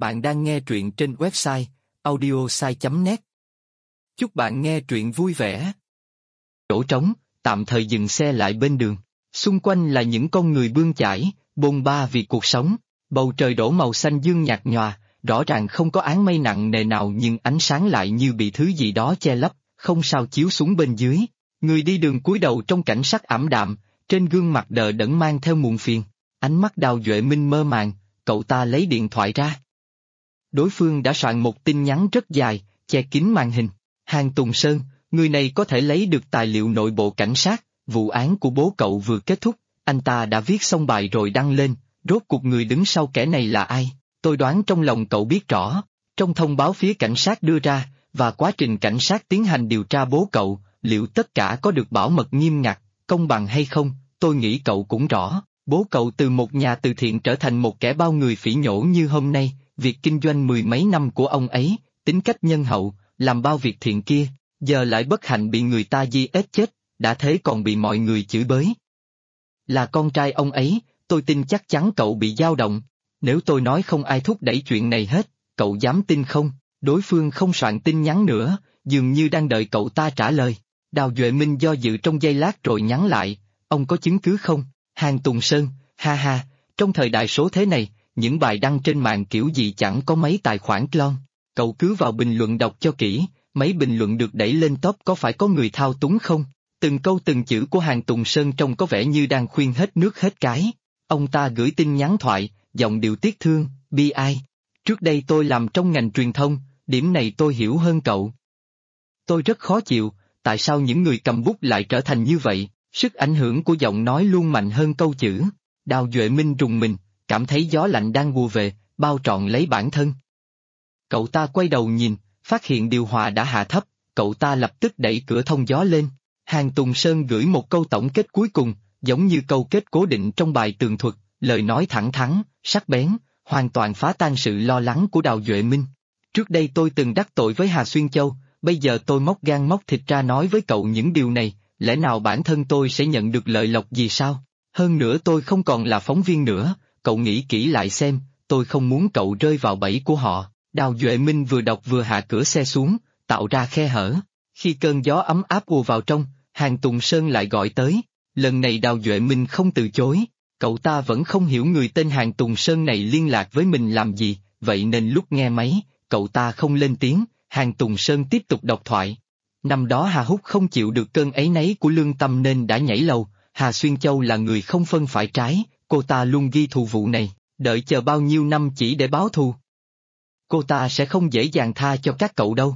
Bạn đang nghe truyện trên website audiosai.net. Chúc bạn nghe truyện vui vẻ. Chỗ trống, tạm thời dừng xe lại bên đường. Xung quanh là những con người bươn chải, bôn ba vì cuộc sống. Bầu trời đổ màu xanh dương nhạt nhòa, rõ ràng không có áng mây nặng nề nào nhưng ánh sáng lại như bị thứ gì đó che lấp, không sao chiếu xuống bên dưới. Người đi đường cúi đầu trong cảnh sắc ảm đạm, trên gương mặt đờ đẫn mang theo muộn phiền. Ánh mắt Đào Duệ Minh mơ màng, cậu ta lấy điện thoại ra. Đối phương đã soạn một tin nhắn rất dài, che kín màn hình. Hàn Tùng Sơn, người này có thể lấy được tài liệu nội bộ cảnh sát, vụ án của bố cậu vừa kết thúc, anh ta đã viết xong bài rồi đăng lên, rốt cuộc người đứng sau kẻ này là ai? Tôi đoán trong lòng cậu biết rõ. Trong thông báo phía cảnh sát đưa ra, và quá trình cảnh sát tiến hành điều tra bố cậu, liệu tất cả có được bảo mật nghiêm ngặt, công bằng hay không, tôi nghĩ cậu cũng rõ. Bố cậu từ một nhà từ thiện trở thành một kẻ bao người phỉ nhổ như hôm nay, việc kinh doanh mười mấy năm của ông ấy, tính cách nhân hậu, làm bao việc thiện kia, giờ lại bất hạnh bị người ta di ết chết, đã thế còn bị mọi người chửi bới. Là con trai ông ấy, tôi tin chắc chắn cậu bị dao động. Nếu tôi nói không ai thúc đẩy chuyện này hết, cậu dám tin không? Đối phương không soạn tin nhắn nữa, dường như đang đợi cậu ta trả lời. Đào Duệ Minh do dự trong giây lát rồi nhắn lại, ông có chứng cứ không? Hàn Tùng Sơn, ha ha, trong thời đại số thế này, những bài đăng trên mạng kiểu gì chẳng có mấy tài khoản clone. Cậu cứ vào bình luận đọc cho kỹ, mấy bình luận được đẩy lên top có phải có người thao túng không? Từng câu từng chữ của Hàn Tùng Sơn trông có vẻ như đang khuyên hết nước hết cái. Ông ta gửi tin nhắn thoại, giọng điệu tiếc thương, bi ai. Trước đây tôi làm trong ngành truyền thông, điểm này tôi hiểu hơn cậu. Tôi rất khó chịu, tại sao những người cầm bút lại trở thành như vậy? Sức ảnh hưởng của giọng nói luôn mạnh hơn câu chữ. Đào Duệ Minh rùng mình, cảm thấy gió lạnh đang ùa về, bao trọn lấy bản thân. Cậu ta quay đầu nhìn, phát hiện điều hòa đã hạ thấp, cậu ta lập tức đẩy cửa thông gió lên. Hàn Tùng Sơn gửi một câu tổng kết cuối cùng, giống như câu kết cố định trong bài tường thuật, lời nói thẳng thắn, sắc bén, hoàn toàn phá tan sự lo lắng của Đào Duệ Minh. Trước đây tôi từng đắc tội với Hà Xuyên Châu, bây giờ tôi móc gan móc thịt ra nói với cậu những điều này, lẽ nào bản thân tôi sẽ nhận được lợi lộc gì sao? Hơn nữa tôi không còn là phóng viên nữa, cậu nghĩ kỹ lại xem, tôi không muốn cậu rơi vào bẫy của họ. Đào Duệ Minh vừa đọc vừa hạ cửa xe xuống, tạo ra khe hở. Khi cơn gió ấm áp ùa vào trong, Hàn Tùng Sơn lại gọi tới. Lần này Đào Duệ Minh không từ chối, cậu ta vẫn không hiểu người tên Hàn Tùng Sơn này liên lạc với mình làm gì, vậy nên lúc nghe máy, cậu ta không lên tiếng. Hàn Tùng Sơn tiếp tục đọc thoại. Năm đó Hà Húc không chịu được cơn áy náy của lương tâm nên đã nhảy lầu. Hà Xuyên Châu là người không phân phải trái, cô ta luôn ghi thù vụ này, đợi chờ bao nhiêu năm chỉ để báo thù. Cô ta sẽ không dễ dàng tha cho các cậu đâu.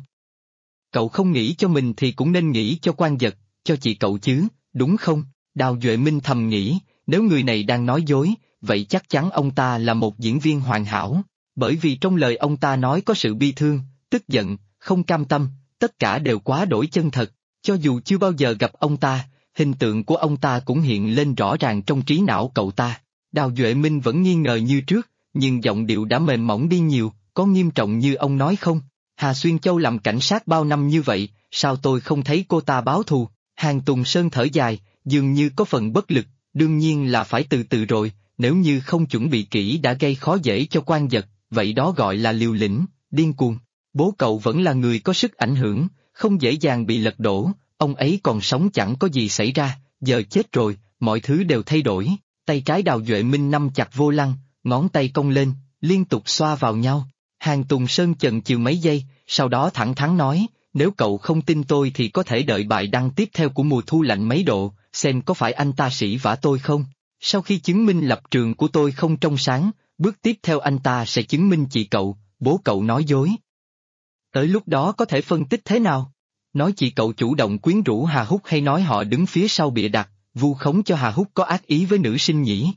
Cậu không nghĩ cho mình thì cũng nên nghĩ cho Quan Dật, cho chị cậu chứ, đúng không? Đào Duệ Minh thầm nghĩ, nếu người này đang nói dối, vậy chắc chắn ông ta là một diễn viên hoàn hảo, bởi vì trong lời ông ta nói có sự bi thương, tức giận, không cam tâm, tất cả đều quá đổi chân thật, cho dù chưa bao giờ gặp ông ta, hình tượng của ông ta cũng hiện lên rõ ràng trong trí não cậu ta. Đào Duệ Minh vẫn nghi ngờ như trước, nhưng giọng điệu đã mềm mỏng đi nhiều, có nghiêm trọng như ông nói không? Hà Xuyên Châu làm cảnh sát bao năm như vậy, sao tôi không thấy cô ta báo thù? Hàn Tùng Sơn thở dài, dường như có phần bất lực, đương nhiên là phải từ từ rồi, nếu như không chuẩn bị kỹ đã gây khó dễ cho Quan Dật, vậy đó gọi là liều lĩnh, điên cuồng. Bố cậu vẫn là người có sức ảnh hưởng, không dễ dàng bị lật đổ, ông ấy còn sống chẳng có gì xảy ra, giờ chết rồi, mọi thứ đều thay đổi. Tay trái Đào Duệ Minh nắm chặt vô lăng, ngón tay cong lên, liên tục xoa vào nhau. Hàn Tùng Sơn chần chừ mấy giây, sau đó thẳng thắn nói, nếu cậu không tin tôi thì có thể đợi bài đăng tiếp theo của mùa thu lạnh mấy độ, xem có phải anh ta sỉ vả tôi không. Sau khi chứng minh lập trường của tôi không trong sáng, bước tiếp theo anh ta sẽ chứng minh chị cậu, bố cậu nói dối. Tới lúc đó có thể phân tích thế nào? Nói chị cậu chủ động quyến rũ Hà Húc hay nói họ đứng phía sau bịa đặt, vu khống cho Hà Húc có ác ý với nữ sinh nhỉ?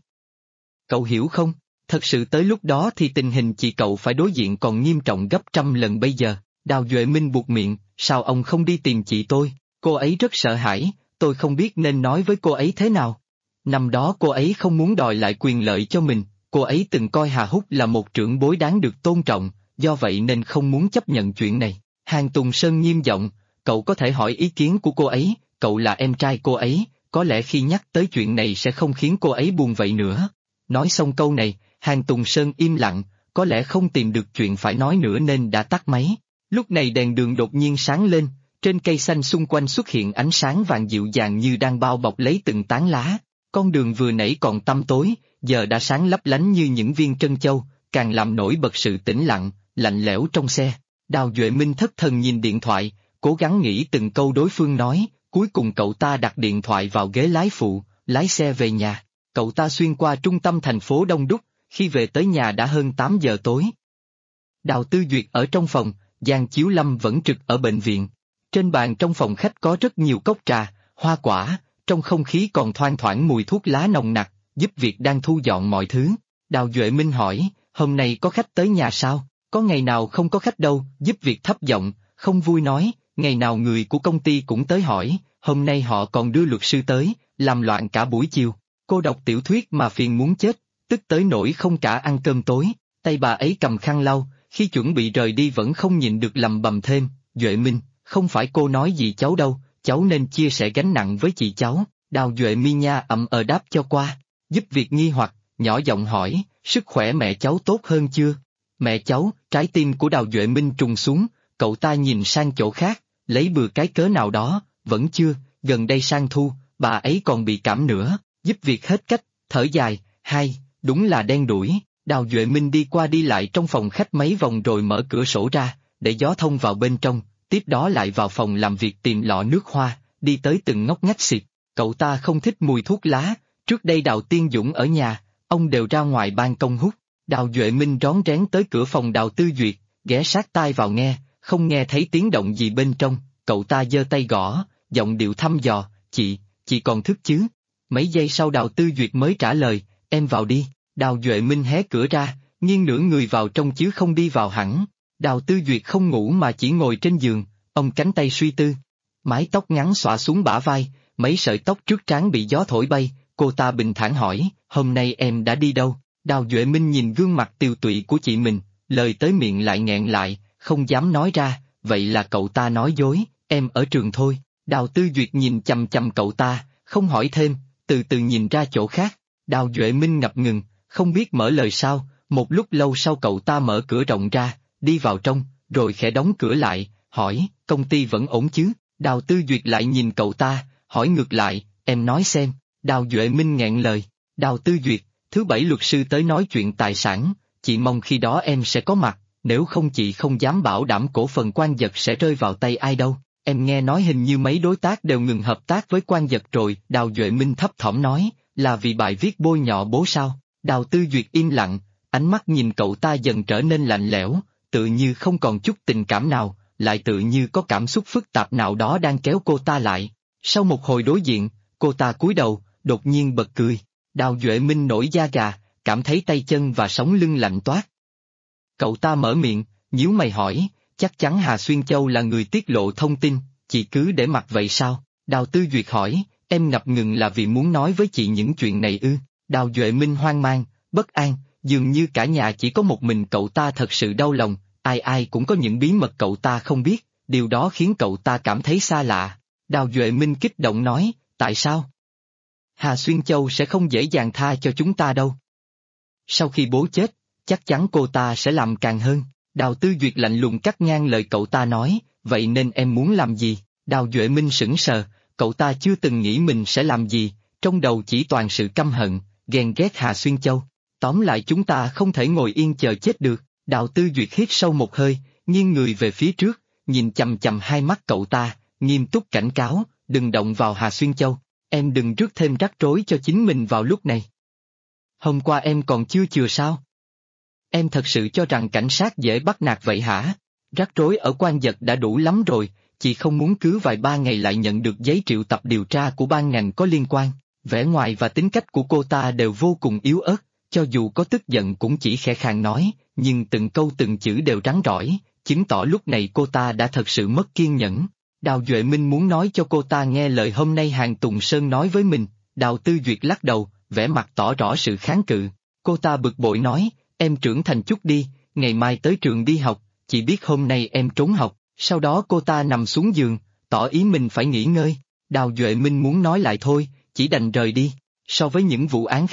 Cậu hiểu không? Thật sự tới lúc đó thì tình hình chị cậu phải đối diện còn nghiêm trọng gấp trăm lần bây giờ. Đào Duệ Minh buột miệng, sao ông không đi tìm chị tôi? Cô ấy rất sợ hãi, tôi không biết nên nói với cô ấy thế nào. Năm đó cô ấy không muốn đòi lại quyền lợi cho mình, cô ấy từng coi Hà Húc là một trưởng bối đáng được tôn trọng, do vậy nên không muốn chấp nhận chuyện này. Hàn Tùng Sơn nghiêm giọng, cậu có thể hỏi ý kiến của cô ấy, cậu là em trai cô ấy, có lẽ khi nhắc tới chuyện này sẽ không khiến cô ấy buồn vậy nữa. Nói xong câu này, Hàn Tùng Sơn im lặng, có lẽ không tìm được chuyện phải nói nữa nên đã tắt máy. Lúc này đèn đường đột nhiên sáng lên, trên cây xanh xung quanh xuất hiện ánh sáng vàng dịu dàng như đang bao bọc lấy từng tán lá. Con đường vừa nãy còn tăm tối, giờ đã sáng lấp lánh như những viên trân châu, càng làm nổi bật sự tĩnh lặng, lạnh lẽo trong xe. Đào Duệ Minh thất thần nhìn điện thoại, cố gắng nghĩ từng câu đối phương nói, cuối cùng cậu ta đặt điện thoại vào ghế lái phụ, lái xe về nhà. Cậu ta xuyên qua trung tâm thành phố đông đúc, khi về tới nhà đã hơn 8 giờ tối. Đào Tư Duyệt ở trong phòng, Giang Chiếu Lâm vẫn trực ở bệnh viện. Trên bàn trong phòng khách có rất nhiều cốc trà, hoa quả, trong không khí còn thoang thoảng mùi thuốc lá nồng nặc, giúp việc đang thu dọn mọi thứ. Đào Duệ Minh hỏi, hôm nay có khách tới nhà sao? Có ngày nào không có khách đâu, giúp việc thấp giọng, không vui nói, ngày nào người của công ty cũng tới hỏi, hôm nay họ còn đưa luật sư tới, làm loạn cả buổi chiều. Cô đọc tiểu thuyết mà phiền muốn chết, tức tới nỗi không cả ăn cơm tối. Tay bà ấy cầm khăn lau, khi chuẩn bị rời đi vẫn không nhịn được lầm bầm thêm, Duệ Minh, không phải cô nói gì cháu đâu, cháu nên chia sẻ gánh nặng với chị cháu. Đào Duệ Mi nha ậm đáp cho qua, giúp việc nghi hoặc, nhỏ giọng hỏi, sức khỏe mẹ cháu tốt hơn chưa? Mẹ cháu, trái tim của Đào Duệ Minh trùng xuống, cậu ta nhìn sang chỗ khác, lấy bừa cái cớ nào đó, vẫn chưa, gần đây sang thu, bà ấy còn bị cảm nữa, giúp việc hết cách, thở dài, đúng là đen đủi. Đào Duệ Minh đi qua đi lại trong phòng khách mấy vòng rồi mở cửa sổ ra, để gió thông vào bên trong, tiếp đó lại vào phòng làm việc tìm lọ nước hoa, đi tới từng ngóc ngách xịt. Cậu ta không thích mùi thuốc lá, trước đây Đào Tiên Dũng ở nhà, ông đều ra ngoài ban công hút. Đào Duệ Minh rón rén tới cửa phòng Đào Tư Duyệt, ghé sát tai vào nghe, không nghe thấy tiếng động gì bên trong, cậu ta giơ tay gõ, giọng điệu thăm dò, chị còn thức chứ? Mấy giây sau Đào Tư Duyệt mới trả lời, em vào đi. Đào Duệ Minh hé cửa ra, nghiêng nửa người vào trong chứ không đi vào hẳn. Đào Tư Duyệt không ngủ mà chỉ ngồi trên giường, ông cánh tay suy tư. Mái tóc ngắn xõa xuống bả vai, mấy sợi tóc trước trán bị gió thổi bay, cô ta bình thản hỏi, hôm nay em đã đi đâu? Đào Duệ Minh nhìn gương mặt tiều tụy của chị mình, lời tới miệng lại nghẹn lại, không dám nói ra, vậy là cậu ta nói dối, em ở trường thôi. Đào Tư Duyệt nhìn chằm chằm cậu ta, không hỏi thêm, từ từ nhìn ra chỗ khác. Đào Duệ Minh ngập ngừng, không biết mở lời sao, một lúc lâu sau cậu ta mở cửa rộng ra, đi vào trong, rồi khẽ đóng cửa lại, hỏi, công ty vẫn ổn chứ? Đào Tư Duyệt lại nhìn cậu ta, hỏi ngược lại, em nói xem. Đào Duệ Minh nghẹn lời, Đào Tư Duyệt, thứ bảy luật sư tới nói chuyện tài sản, chị mong khi đó em sẽ có mặt, nếu không chị không dám bảo đảm cổ phần Quang Dật sẽ rơi vào tay ai đâu. Em nghe nói hình như mấy đối tác đều ngừng hợp tác với Quang Dật rồi. Đào Duệ Minh thấp thỏm nói, là vì bài viết bôi nhọ bố sao? Đào Tư Duyệt im lặng, ánh mắt nhìn cậu ta dần trở nên lạnh lẽo, tự như không còn chút tình cảm nào, lại tự như có cảm xúc phức tạp nào đó đang kéo cô ta lại. Sau một hồi đối diện, cô ta cúi đầu, đột nhiên bật cười. Đào Duệ Minh nổi da gà, cảm thấy tay chân và sống lưng lạnh toát. Cậu ta mở miệng, nhíu mày hỏi, chắc chắn Hà Xuyên Châu là người tiết lộ thông tin, chị cứ để mặc vậy sao? Đào Tư Duyệt hỏi, em ngập ngừng là vì muốn nói với chị những chuyện này ư? Đào Duệ Minh hoang mang, bất an, dường như cả nhà chỉ có một mình cậu ta thật sự đau lòng, ai cũng có những bí mật cậu ta không biết, điều đó khiến cậu ta cảm thấy xa lạ. Đào Duệ Minh kích động nói, tại sao? Hà Xuyên Châu sẽ không dễ dàng tha cho chúng ta đâu. Sau khi bố chết, chắc chắn cô ta sẽ làm càng hơn. Đào Tư Duyệt lạnh lùng cắt ngang lời cậu ta nói, vậy nên em muốn làm gì? Đào Duệ Minh sững sờ, cậu ta chưa từng nghĩ mình sẽ làm gì, trong đầu chỉ toàn sự căm hận, ghen ghét Hà Xuyên Châu. Tóm lại chúng ta không thể ngồi yên chờ chết được. Đào Tư Duyệt hít sâu một hơi, nghiêng người về phía trước, nhìn chằm chằm hai mắt cậu ta, nghiêm túc cảnh cáo, đừng động vào Hà Xuyên Châu, em đừng rước thêm rắc rối cho chính mình vào lúc này. Hôm qua em còn chưa chừa sao? Em thật sự cho rằng cảnh sát dễ bắt nạt vậy hả? Rắc rối ở Quang Dật đã đủ lắm rồi, chị không muốn cứ vài ba ngày lại nhận được giấy triệu tập điều tra của ban ngành có liên quan. Vẻ ngoài và tính cách của cô ta đều vô cùng yếu ớt, cho dù có tức giận cũng chỉ khẽ khàng nói, nhưng từng câu từng chữ đều rắn rỏi, chứng tỏ lúc này cô ta đã thật sự mất kiên nhẫn. Đào Duệ Minh muốn nói cho cô ta nghe lời hôm nay Hàn Tùng Sơn nói với mình, Đào Tư Duyệt lắc đầu, vẻ mặt tỏ rõ sự kháng cự. Cô ta bực bội nói, em trưởng thành chút đi, ngày mai tới trường đi học, chị biết hôm nay em trốn học. Sau đó cô ta nằm xuống giường, tỏ ý mình phải nghỉ ngơi. Đào Duệ Minh muốn nói lại thôi, chỉ đành rời đi. So với những vụ án khác,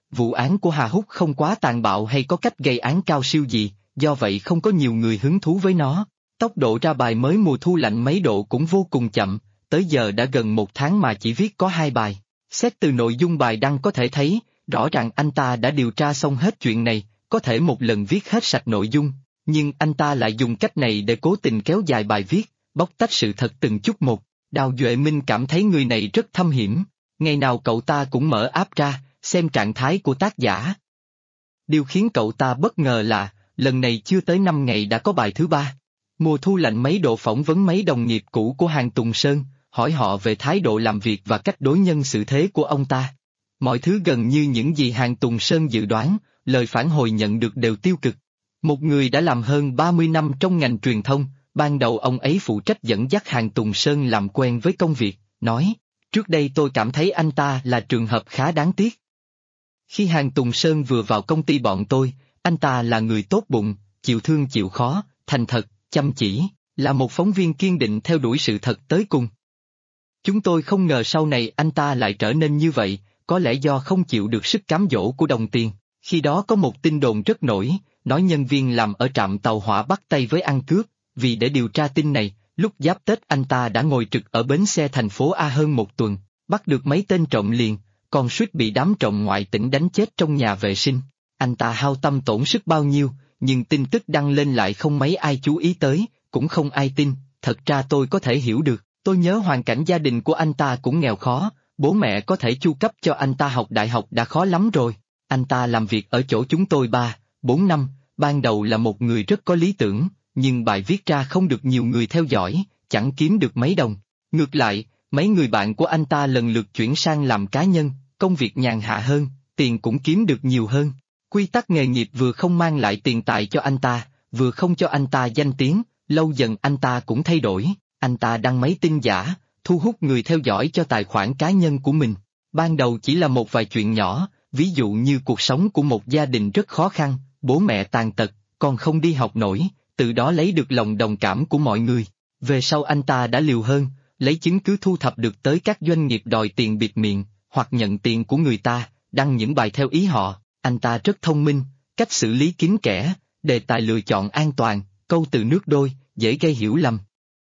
Vụ án của Hà Húc không quá tàn bạo hay có cách gây án cao siêu gì, do vậy không có nhiều người hứng thú với nó. Tốc độ ra bài mới mùa thu lạnh mấy độ cũng vô cùng chậm, tới giờ đã gần 1 tháng mà chỉ viết có 2 bài. Xét từ nội dung bài đăng có thể thấy, rõ ràng anh ta đã điều tra xong hết chuyện này, có thể một lần viết hết sạch nội dung, nhưng anh ta lại dùng cách này để cố tình kéo dài bài viết, bóc tách sự thật từng chút một. Đào Duệ Minh cảm thấy người này rất thâm hiểm, ngày nào cậu ta cũng mở app ra, xem trạng thái của tác giả. Điều khiến cậu ta bất ngờ là, lần này chưa tới 5 ngày đã có bài thứ 3. Mùa thu lạnh mấy độ phỏng vấn mấy đồng nghiệp cũ của Hàn Tùng Sơn, hỏi họ về thái độ làm việc và cách đối nhân xử thế của ông ta. Mọi thứ gần như những gì Hàn Tùng Sơn dự đoán, lời phản hồi nhận được đều tiêu cực. Một người đã làm hơn 30 năm trong ngành truyền thông, ban đầu ông ấy phụ trách dẫn dắt Hàn Tùng Sơn làm quen với công việc, nói, trước đây tôi cảm thấy anh ta là trường hợp khá đáng tiếc. Khi Hàn Tùng Sơn vừa vào công ty bọn tôi, anh ta là người tốt bụng, chịu thương chịu khó, thành thật, chăm chỉ, là một phóng viên kiên định theo đuổi sự thật tới cùng. Chúng tôi không ngờ sau này anh ta lại trở nên như vậy, có lẽ do không chịu được sức cám dỗ của đồng tiền. Khi đó có một tin đồn rất nổi, nói nhân viên làm ở trạm tàu hỏa bắt tay với ăn cướp, vì để điều tra tin này, lúc giáp Tết anh ta đã ngồi trực ở bến xe thành phố A hơn 1 tuần, bắt được mấy tên trộm liền, còn suýt bị đám trộm ngoại tỉnh đánh chết trong nhà vệ sinh. Anh ta hao tâm tổn sức bao nhiêu, nhưng tin tức đăng lên lại không mấy ai chú ý tới, cũng không ai tin. Thật ra tôi có thể hiểu được, tôi nhớ hoàn cảnh gia đình của anh ta cũng nghèo khó, bố mẹ có thể chu cấp cho anh ta học đại học đã khó lắm rồi. Anh ta làm việc ở chỗ chúng tôi 3-4 năm, ban đầu là một người rất có lý tưởng, nhưng bài viết ra không được nhiều người theo dõi, chẳng kiếm được mấy đồng. Ngược lại, mấy người bạn của anh ta lần lượt chuyển sang làm cá nhân, công việc nhàn hạ hơn, tiền cũng kiếm được nhiều hơn. Quy tắc nghề nghiệp vừa không mang lại tiền tài cho anh ta, vừa không cho anh ta danh tiếng, lâu dần anh ta cũng thay đổi, anh ta đăng mấy tin giả, thu hút người theo dõi cho tài khoản cá nhân của mình. Ban đầu chỉ là một vài chuyện nhỏ, ví dụ như cuộc sống của một gia đình rất khó khăn, bố mẹ tàn tật, con không đi học nổi, từ đó lấy được lòng đồng cảm của mọi người. Về sau anh ta đã liều hơn, lấy chứng cứ thu thập được tới các doanh nghiệp đòi tiền bịt miệng, hoặc nhận tiền của người ta, đăng những bài theo ý họ. Anh ta rất thông minh, cách xử lý kín kẽ, đề tài lựa chọn an toàn, câu từ nước đôi, dễ gây hiểu lầm.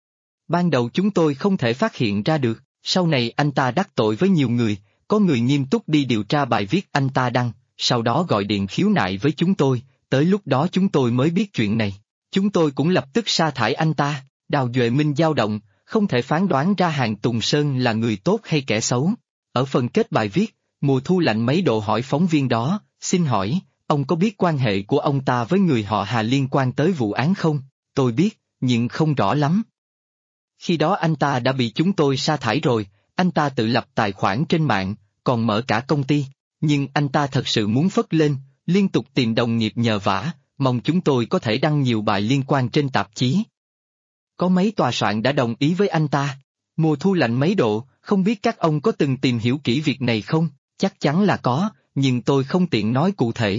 Ban đầu chúng tôi không thể phát hiện ra được, sau này anh ta đắc tội với nhiều người, có người nghiêm túc đi điều tra bài viết anh ta đăng, sau đó gọi điện khiếu nại với chúng tôi, tới lúc đó chúng tôi mới biết chuyện này. Chúng tôi cũng lập tức sa thải anh ta. Đào Duệ Minh dao động, không thể phán đoán ra Hàn Tùng Sơn là người tốt hay kẻ xấu. Ở phần kết bài viết, mùa thu lạnh mấy độ hỏi phóng viên đó, xin hỏi, ông có biết quan hệ của ông ta với người họ Hà liên quan tới vụ án không? Tôi biết, nhưng không rõ lắm. Khi đó anh ta đã bị chúng tôi sa thải rồi, anh ta tự lập tài khoản trên mạng, còn mở cả công ty, nhưng anh ta thật sự muốn phất lên, liên tục tìm đồng nghiệp nhờ vả, mong chúng tôi có thể đăng nhiều bài liên quan trên tạp chí. Có mấy tòa soạn đã đồng ý với anh ta. Mùa thu lạnh mấy độ, không biết các ông có từng tìm hiểu kỹ việc này không? Chắc chắn là có, nhưng tôi không tiện nói cụ thể.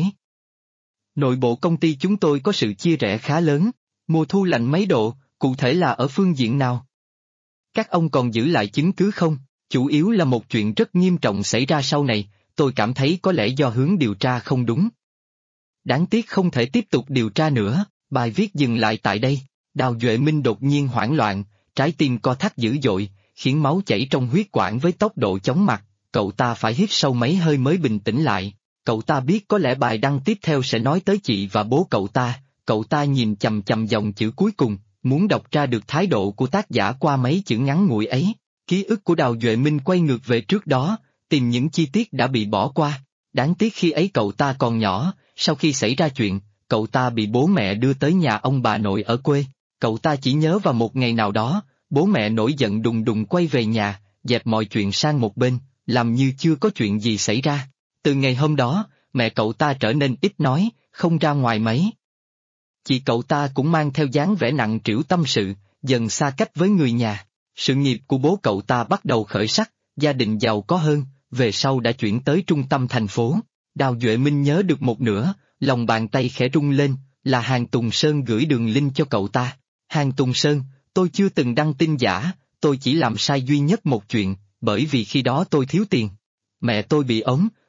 Nội bộ công ty chúng tôi có sự chia rẽ khá lớn. Mùa thu lạnh mấy độ, cụ thể là ở phương diện nào? Các ông còn giữ lại chứng cứ không? Chủ yếu là một chuyện rất nghiêm trọng xảy ra sau này, tôi cảm thấy có lẽ do hướng điều tra không đúng. Đáng tiếc không thể tiếp tục điều tra nữa, bài viết dừng lại tại đây. Đào Duệ Minh đột nhiên hoảng loạn, trái tim co thắt dữ dội, khiến máu chảy trong huyết quản với tốc độ chóng mặt, cậu ta phải hít sâu mấy hơi mới bình tĩnh lại. Cậu ta biết có lẽ bài đăng tiếp theo sẽ nói tới chị và bố cậu ta nhìn chằm chằm dòng chữ cuối cùng, muốn đọc ra được thái độ của tác giả qua mấy chữ ngắn ngủi ấy. Ký ức của Đào Duệ Minh quay ngược về trước đó, tìm những chi tiết đã bị bỏ qua. Đáng tiếc khi ấy cậu ta còn nhỏ, sau khi xảy ra chuyện, cậu ta bị bố mẹ đưa tới nhà ông bà nội ở quê. Cậu ta chỉ nhớ vào một ngày nào đó, bố mẹ nổi giận đùng đùng quay về nhà, dẹp mọi chuyện sang một bên, làm như chưa có chuyện gì xảy ra. Từ ngày hôm đó, mẹ cậu ta trở nên ít nói, không ra ngoài mấy. Chị cậu ta cũng mang theo dáng vẻ nặng trĩu tâm sự, dần xa cách với người nhà. Sự nghiệp của bố cậu ta bắt đầu khởi sắc, gia đình giàu có hơn, về sau đã chuyển tới trung tâm thành phố. Đào Duệ Minh nhớ được một nửa, lòng bàn tay khẽ rung lên, là Hàn Tùng Sơn gửi đường link cho cậu ta. Hàn Tùng Sơn, tôi chưa từng đăng tin giả, tôi chỉ làm sai duy nhất một chuyện, bởi vì khi đó tôi thiếu tiền. Mẹ tôi bị ốm,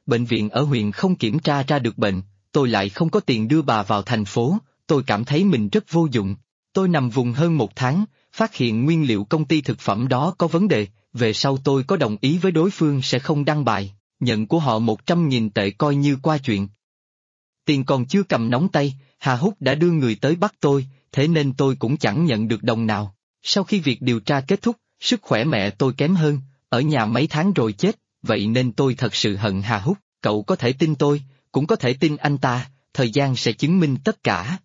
bệnh viện ở huyện không kiểm tra ra được bệnh, tôi lại không có tiền đưa bà vào thành phố, tôi cảm thấy mình rất vô dụng. Tôi nằm vùng hơn 1 tháng, phát hiện nguyên liệu công ty thực phẩm đó có vấn đề, về sau tôi có đồng ý với đối phương sẽ không đăng bài, nhận của họ 100.000 tệ coi như qua chuyện. Tiền còn chưa cầm nóng tay, Hà Húc đã đưa người tới bắt tôi, thế nên tôi cũng chẳng nhận được đồng nào. Sau khi việc điều tra kết thúc, sức khỏe mẹ tôi kém hơn, ở nhà mấy tháng rồi chết, vậy nên tôi thật sự hận Hà Húc. Cậu có thể tin tôi, cũng có thể tin anh ta, thời gian sẽ chứng minh tất cả.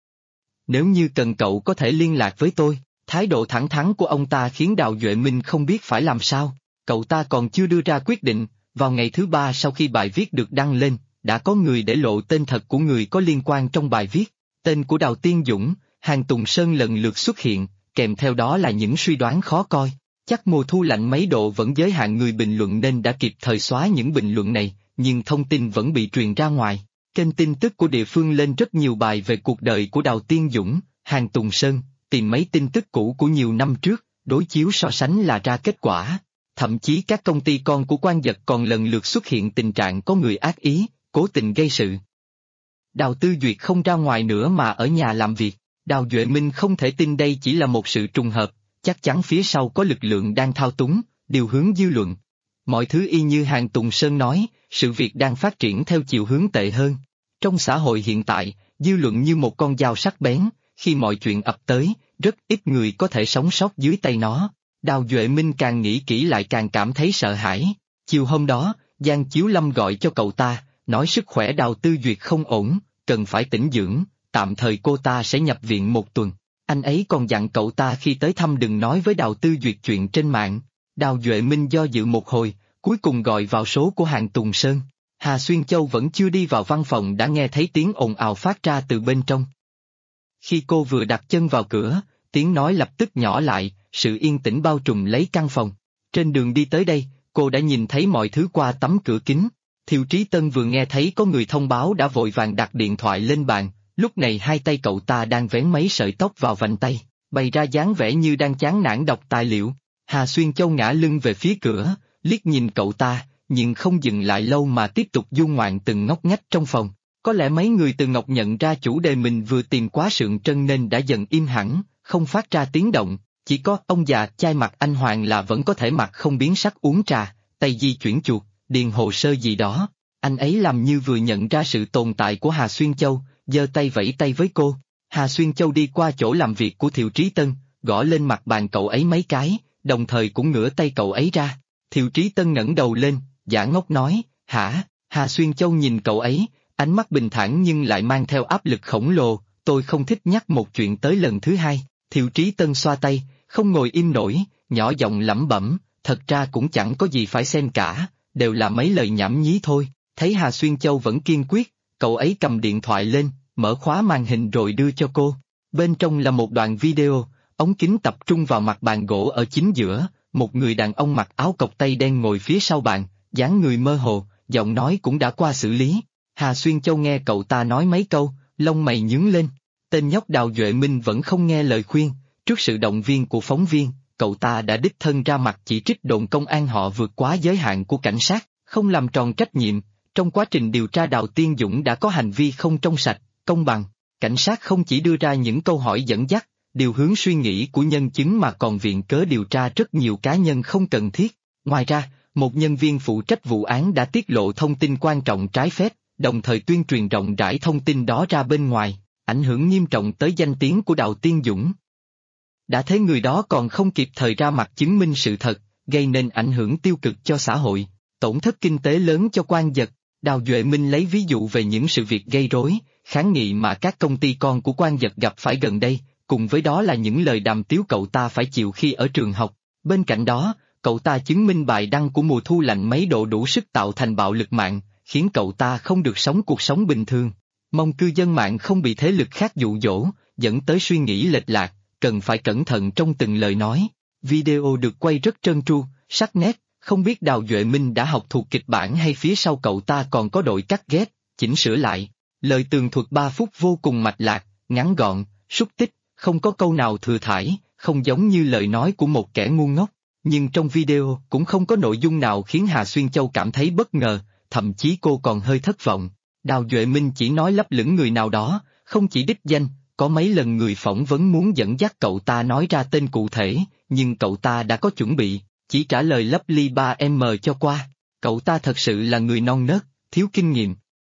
Nếu như cần cậu có thể liên lạc với tôi. Thái độ thẳng thắn của ông ta khiến Đào Duệ Minh không biết phải làm sao. Cậu ta còn chưa đưa ra quyết định, vào ngày thứ 3 sau khi bài viết được đăng lên, đã có người để lộ tên thật của người có liên quan trong bài viết. Tên của Đào Tiên Dũng, Hàn Tùng Sơn lần lượt xuất hiện, kèm theo đó là những suy đoán khó coi. Chắc mùa thu lạnh mấy độ vẫn giới hạn người bình luận nên đã kịp thời xóa những bình luận này, nhưng thông tin vẫn bị truyền ra ngoài. Kênh tin tức của địa phương lên rất nhiều bài về cuộc đời của Đào Tiên Dũng, Hàn Tùng Sơn, tìm mấy tin tức cũ của nhiều năm trước, đối chiếu so sánh là ra kết quả. Thậm chí các công ty con của Quang Dật còn lần lượt xuất hiện tình trạng có người ác ý, cố tình gây sự. Đào Tư Duyệt không ra ngoài nữa mà ở nhà làm việc. Đào Duệ Minh không thể tin đây chỉ là một sự trùng hợp, chắc chắn phía sau có lực lượng đang thao túng, điều hướng dư luận. Mọi thứ y như Hàn Tùng Sơn nói, sự việc đang phát triển theo chiều hướng tệ hơn. Trong xã hội hiện tại, dư luận như một con dao sắc bén, khi mọi chuyện ập tới, rất ít người có thể sống sót dưới tay nó. Đào Duệ Minh càng nghĩ kỹ lại càng cảm thấy sợ hãi. Chiều hôm đó, Giang Chiếu Lâm gọi cho cậu ta, nói sức khỏe Đào Tư Duyệt không ổn, cần phải tĩnh dưỡng, tạm thời cô ta sẽ nhập viện 1 tuần. Anh ấy còn dặn cậu ta khi tới thăm đừng nói với Đào Tư Duyệt chuyện trên mạng. Đào Duệ Minh do dự một hồi, cuối cùng gọi vào số của Hàn Tùng Sơn. Hà Xuyên Châu vẫn chưa đi vào văn phòng đã nghe thấy tiếng ồn ào phát ra từ bên trong. Khi cô vừa đặt chân vào cửa, tiếng nói lập tức nhỏ lại, sự yên tĩnh bao trùm lấy căn phòng. Trên đường đi tới đây, cô đã nhìn thấy mọi thứ qua tấm cửa kính. Thiệu Trí Tân vừa nghe thấy có người thông báo đã vội vàng đặt điện thoại lên bàn, lúc này hai tay cậu ta đang vén mấy sợi tóc vào vành tay, bày ra dáng vẻ như đang chán nản đọc tài liệu. Hà Xuyên Châu ngã lưng về phía cửa, liếc nhìn cậu ta, nhưng không dừng lại lâu mà tiếp tục du ngoạn từng ngóc ngách trong phòng. Có lẽ mấy người từ Ngọc nhận ra chủ đề mình vừa tìm quá sượng trân nên đã dần im hẳn, không phát ra tiếng động, chỉ có ông già chai mặt anh Hoàng là vẫn có thể mặt không biến sắc uống trà, tay di chuyển chuột, điền hồ sơ gì đó. Anh ấy làm như vừa nhận ra sự tồn tại của Hà Xuyên Châu, giơ tay vẫy tay với cô. Hà Xuyên Châu đi qua chỗ làm việc của Thiệu Trí Tân, gõ lên mặt bàn cậu ấy mấy cái, đồng thời cũng ngửa tay cậu ấy ra. Thiệu Trí Tân ngẩng đầu lên, giả ngốc nói, hả? Hà Xuyên Châu nhìn cậu ấy, ánh mắt bình thản nhưng lại mang theo áp lực khổng lồ, tôi không thích nhắc một chuyện tới lần thứ hai. Thiệu Trí Tân xoa tay, không ngồi im nổi, nhỏ giọng lẩm bẩm, thật ra cũng chẳng có gì phải xem cả, đều là mấy lời nhảm nhí thôi. Thấy Hà Xuyên Châu vẫn kiên quyết, cậu ấy cầm điện thoại lên, mở khóa màn hình rồi đưa cho cô. Bên trong là một đoạn video, ống kính tập trung vào mặt bàn gỗ ở chính giữa, một người đàn ông mặc áo cộc tây đen ngồi phía sau bàn, dáng người mơ hồ, giọng nói cũng đã qua xử lý. Hà Xuyên Châu nghe cậu ta nói mấy câu, lông mày nhướng lên. Tên nhóc Đào Duệ Minh vẫn không nghe lời khuyên, trước sự động viên của phóng viên, cậu ta đã đích thân ra mặt chỉ trích đồn công an họ vượt quá giới hạn của cảnh sát, không làm tròn trách nhiệm. Trong quá trình điều tra Đào Tiên Dũng đã có hành vi không trong sạch, công bằng. Cảnh sát không chỉ đưa ra những câu hỏi dẫn dắt, điều hướng suy nghĩ của nhân chứng mà còn viện cớ điều tra rất nhiều cá nhân không cần thiết. Ngoài ra, một nhân viên phụ trách vụ án đã tiết lộ thông tin quan trọng trái phép, đồng thời tuyên truyền rộng rãi thông tin đó ra bên ngoài, ảnh hưởng nghiêm trọng tới danh tiếng của Đào Tiên Dũng. Đã thế người đó còn không kịp thời ra mặt chứng minh sự thật, gây nên ảnh hưởng tiêu cực cho xã hội, tổn thất kinh tế lớn cho Quang Dật. Đào Duệ Minh lấy ví dụ về những sự việc gây rối, kháng nghị mà các công ty con của Quang Dật gặp phải gần đây, cùng với đó là những lời đàm tiếu cậu ta phải chịu khi ở trường học. Bên cạnh đó, cậu ta chứng minh bài đăng của mùa thu lạnh mấy độ đủ sức tạo thành bạo lực mạng, khiến cậu ta không được sống cuộc sống bình thường. Mong cư dân mạng không bị thế lực khác dụ dỗ, dẫn tới suy nghĩ lệch lạc, cần phải cẩn thận trong từng lời nói. Video được quay rất trơn tru, sắc nét, không biết Đào Duệ Minh đã học thuộc kịch bản hay phía sau cậu ta còn có đội cắt ghép, chỉnh sửa lại. Lời tường thuật 3 phút vô cùng mạch lạc, ngắn gọn, xúc tích, không có câu nào thừa thãi, không giống như lời nói của một kẻ ngu ngốc. Nhưng trong video cũng không có nội dung nào khiến Hà Xuyên Châu cảm thấy bất ngờ, thậm chí cô còn hơi thất vọng. Đào Duệ Minh chỉ nói lấp lửng người nào đó, không chỉ đích danh, có mấy lần người phỏng vấn muốn dẫn dắt cậu ta nói ra tên cụ thể, nhưng cậu ta đã có chuẩn bị, chỉ trả lời lấp ly 3M cho qua. Cậu ta thật sự là người non nớt, thiếu kinh nghiệm.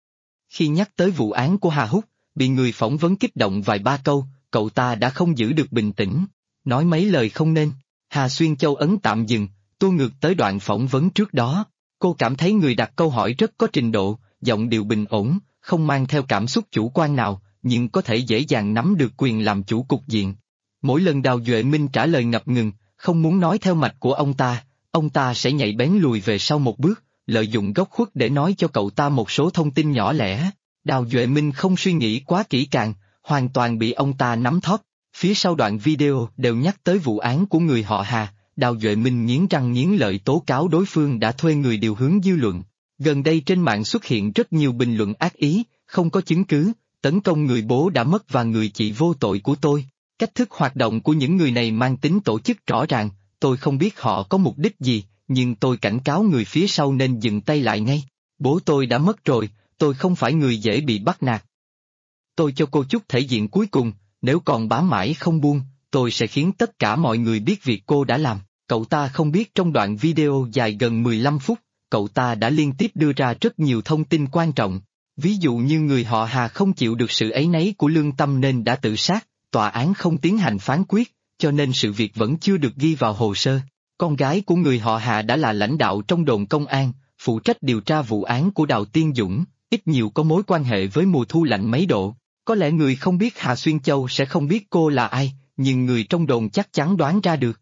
Khi nhắc tới vụ án của Hà Húc, bị người phỏng vấn kích động vài ba câu, cậu ta đã không giữ được bình tĩnh, nói mấy lời không nên. Hà Xuyên Châu ấn tạm dừng, tua ngược tới đoạn phỏng vấn trước đó. Cô cảm thấy người đặt câu hỏi rất có trình độ, giọng điệu bình ổn, không mang theo cảm xúc chủ quan nào, nhưng có thể dễ dàng nắm được quyền làm chủ cục diện. Mỗi lần Đào Duệ Minh trả lời ngập ngừng, không muốn nói theo mạch của ông ta sẽ nhảy bén lùi về sau một bước, lợi dụng góc khuất để nói cho cậu ta một số thông tin nhỏ lẻ. Đào Duệ Minh không suy nghĩ quá kỹ càng, hoàn toàn bị ông ta nắm thóp. Phía sau đoạn video đều nhắc tới vụ án của người họ Hà, Đào Duệ Minh nghiến răng nghiến lợi tố cáo đối phương đã thuê người điều hướng dư luận. Gần đây trên mạng xuất hiện rất nhiều bình luận ác ý, không có chứng cứ, tấn công người bố đã mất và người chị vô tội của tôi. Cách thức hoạt động của những người này mang tính tổ chức rõ ràng, tôi không biết họ có mục đích gì, nhưng tôi cảnh cáo người phía sau nên dừng tay lại ngay. Bố tôi đã mất rồi, tôi không phải người dễ bị bắt nạt. Tôi cho cô chút thể diện cuối cùng, nếu còn bám mãi không buông, tôi sẽ khiến tất cả mọi người biết việc cô đã làm. Cậu ta không biết trong đoạn video dài gần 15 phút, cậu ta đã liên tiếp đưa ra rất nhiều thông tin quan trọng. Ví dụ như người họ Hà không chịu được sự áy náy của lương tâm nên đã tự sát, tòa án không tiến hành phán quyết, cho nên sự việc vẫn chưa được ghi vào hồ sơ. Con gái của người họ Hà đã là lãnh đạo trong đồn công an, phụ trách điều tra vụ án của Đào Tiên Dũng, ít nhiều có mối quan hệ với mùa thu lạnh mấy độ. Có lẽ người không biết Hà Xuyên Châu sẽ không biết cô là ai, nhưng người trong đồn chắc chắn đoán ra được.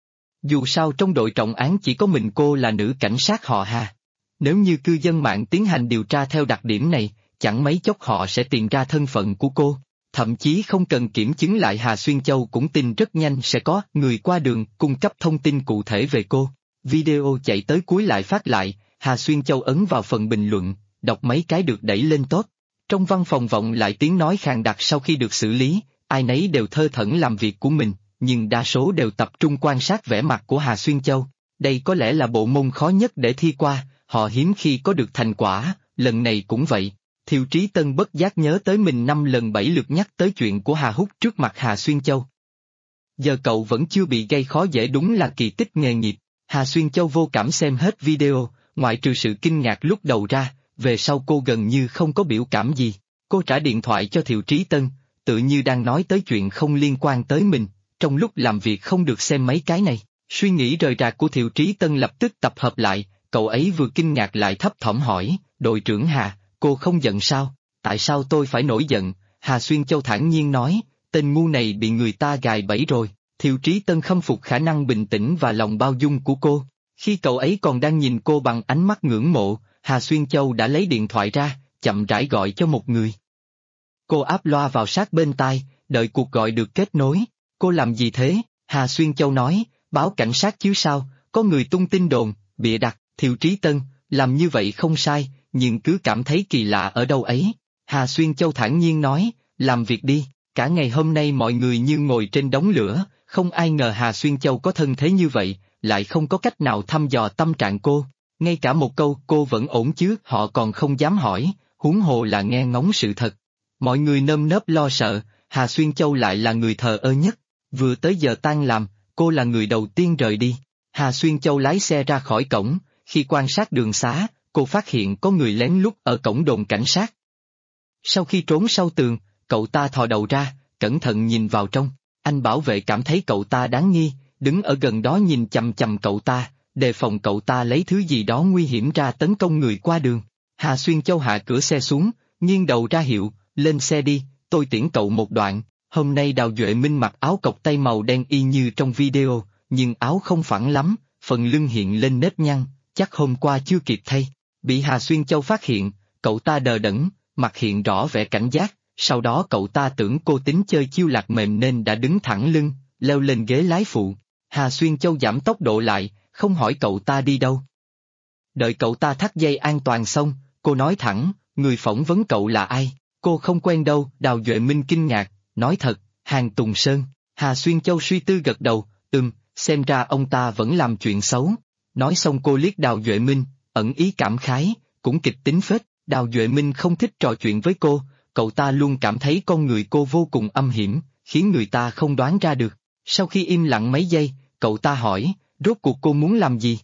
Dù sao trong đội trọng án chỉ có mình cô là nữ cảnh sát họ Hà. Nếu như cư dân mạng tiến hành điều tra theo đặc điểm này, chẳng mấy chốc họ sẽ tìm ra thân phận của cô. Thậm chí không cần kiểm chứng lại Hà Xuyên Châu cũng tin rất nhanh sẽ có người qua đường cung cấp thông tin cụ thể về cô. Video chạy tới cuối lại phát lại, Hà Xuyên Châu ấn vào phần bình luận, đọc mấy cái được đẩy lên top. Trong văn phòng vọng lại tiếng nói khàn đặc sau khi được xử lý, ai nấy đều thơ thẩn làm việc của mình, nhưng đa số đều tập trung quan sát vẻ mặt của Hà Xuyên Châu. Đây có lẽ là bộ môn khó nhất để thi qua, họ hiếm khi có được thành quả, lần này cũng vậy. Thiệu Trí Tân bất giác nhớ tới mình 5 lần 7 lượt nhắc tới chuyện của Hà Húc trước mặt Hà Xuyên Châu. Giờ cậu vẫn chưa bị gây khó dễ, đúng là kỳ tích nghề nghiệp. Hà Xuyên Châu vô cảm xem hết video, ngoại trừ sự kinh ngạc lúc đầu ra, về sau cô gần như không có biểu cảm gì. Cô trả điện thoại cho Thiệu Trí Tân, tự như đang nói tới chuyện không liên quan tới mình, trong lúc làm việc không được xem mấy cái này. Suy nghĩ rời rạc của Thiệu Trí Tân lập tức tập hợp lại, cậu ấy vừa kinh ngạc lại thấp thỏm hỏi, đội trưởng Hà, cô không giận sao? Tại sao tôi phải nổi giận? Hà Xuyên Châu thản nhiên nói, tên ngu này bị người ta gài bẫy rồi. Thiệu Trí Tân khâm phục khả năng bình tĩnh và lòng bao dung của cô. Khi cậu ấy còn đang nhìn cô bằng ánh mắt ngưỡng mộ, Hà Xuyên Châu đã lấy điện thoại ra, chậm rãi gọi cho một người. Cô áp loa vào sát bên tai, đợi cuộc gọi được kết nối. Cô làm gì thế? Hà Xuyên Châu nói, báo cảnh sát chứ sao, có người tung tin đồn, bịa đặt. Thiệu Trí Tân, làm như vậy không sai, nhưng cứ cảm thấy kỳ lạ ở đâu ấy. Hà Xuyên Châu thản nhiên nói, làm việc đi, cả ngày hôm nay mọi người như ngồi trên đống lửa, không ai ngờ Hà Xuyên Châu có thân thế như vậy, lại không có cách nào thăm dò tâm trạng cô. Ngay cả một câu cô vẫn ổn chứ họ còn không dám hỏi, huống hồ là nghe ngóng sự thật. Mọi người nơm nớp lo sợ, Hà Xuyên Châu lại là người thờ ơ nhất. Vừa tới giờ tan làm, cô là người đầu tiên rời đi. Hà Xuyên Châu lái xe ra khỏi cổng, khi quan sát đường xá, cô phát hiện có người lén lút ở cổng đồn cảnh sát. Sau khi trốn sau tường, cậu ta thò đầu ra, cẩn thận nhìn vào trong. Anh bảo vệ cảm thấy cậu ta đáng nghi, đứng ở gần đó nhìn chằm chằm cậu ta, đề phòng cậu ta lấy thứ gì đó nguy hiểm ra tấn công người qua đường. Hà Xuyên Châu hạ cửa xe xuống, nghiêng đầu ra hiệu, lên xe đi, tôi tiễn cậu một đoạn. Hôm nay Đào Duệ Minh mặc áo cộc tay màu đen y như trong video, nhưng áo không phẳng lắm, phần lưng hiện lên nếp nhăn, chắc hôm qua chưa kịp thay. Bị Hà Xuyên Châu phát hiện, cậu ta đờ đẫn, mặt hiện rõ vẻ cảnh giác, sau đó cậu ta tưởng cô tính chơi chiêu lạc mềm nên đã đứng thẳng lưng, leo lên ghế lái phụ. Hà Xuyên Châu giảm tốc độ lại, không hỏi cậu ta đi đâu. Đợi cậu ta thắt dây an toàn xong, cô nói thẳng, người phỏng vấn cậu là ai? Cô không quen đâu. Đào Duệ Minh kinh ngạc, nói thật, Hàn Tùng Sơn. Hà Xuyên Châu suy tư gật đầu, xem ra ông ta vẫn làm chuyện xấu. Nói xong cô liếc Đào Duệ Minh, ẩn ý cảm khái, cũng kịch tính phết. Đào Duệ Minh không thích trò chuyện với cô, cậu ta luôn cảm thấy con người cô vô cùng âm hiểm, khiến người ta không đoán ra được. Sau khi im lặng mấy giây, cậu ta hỏi, rốt cuộc cô muốn làm gì?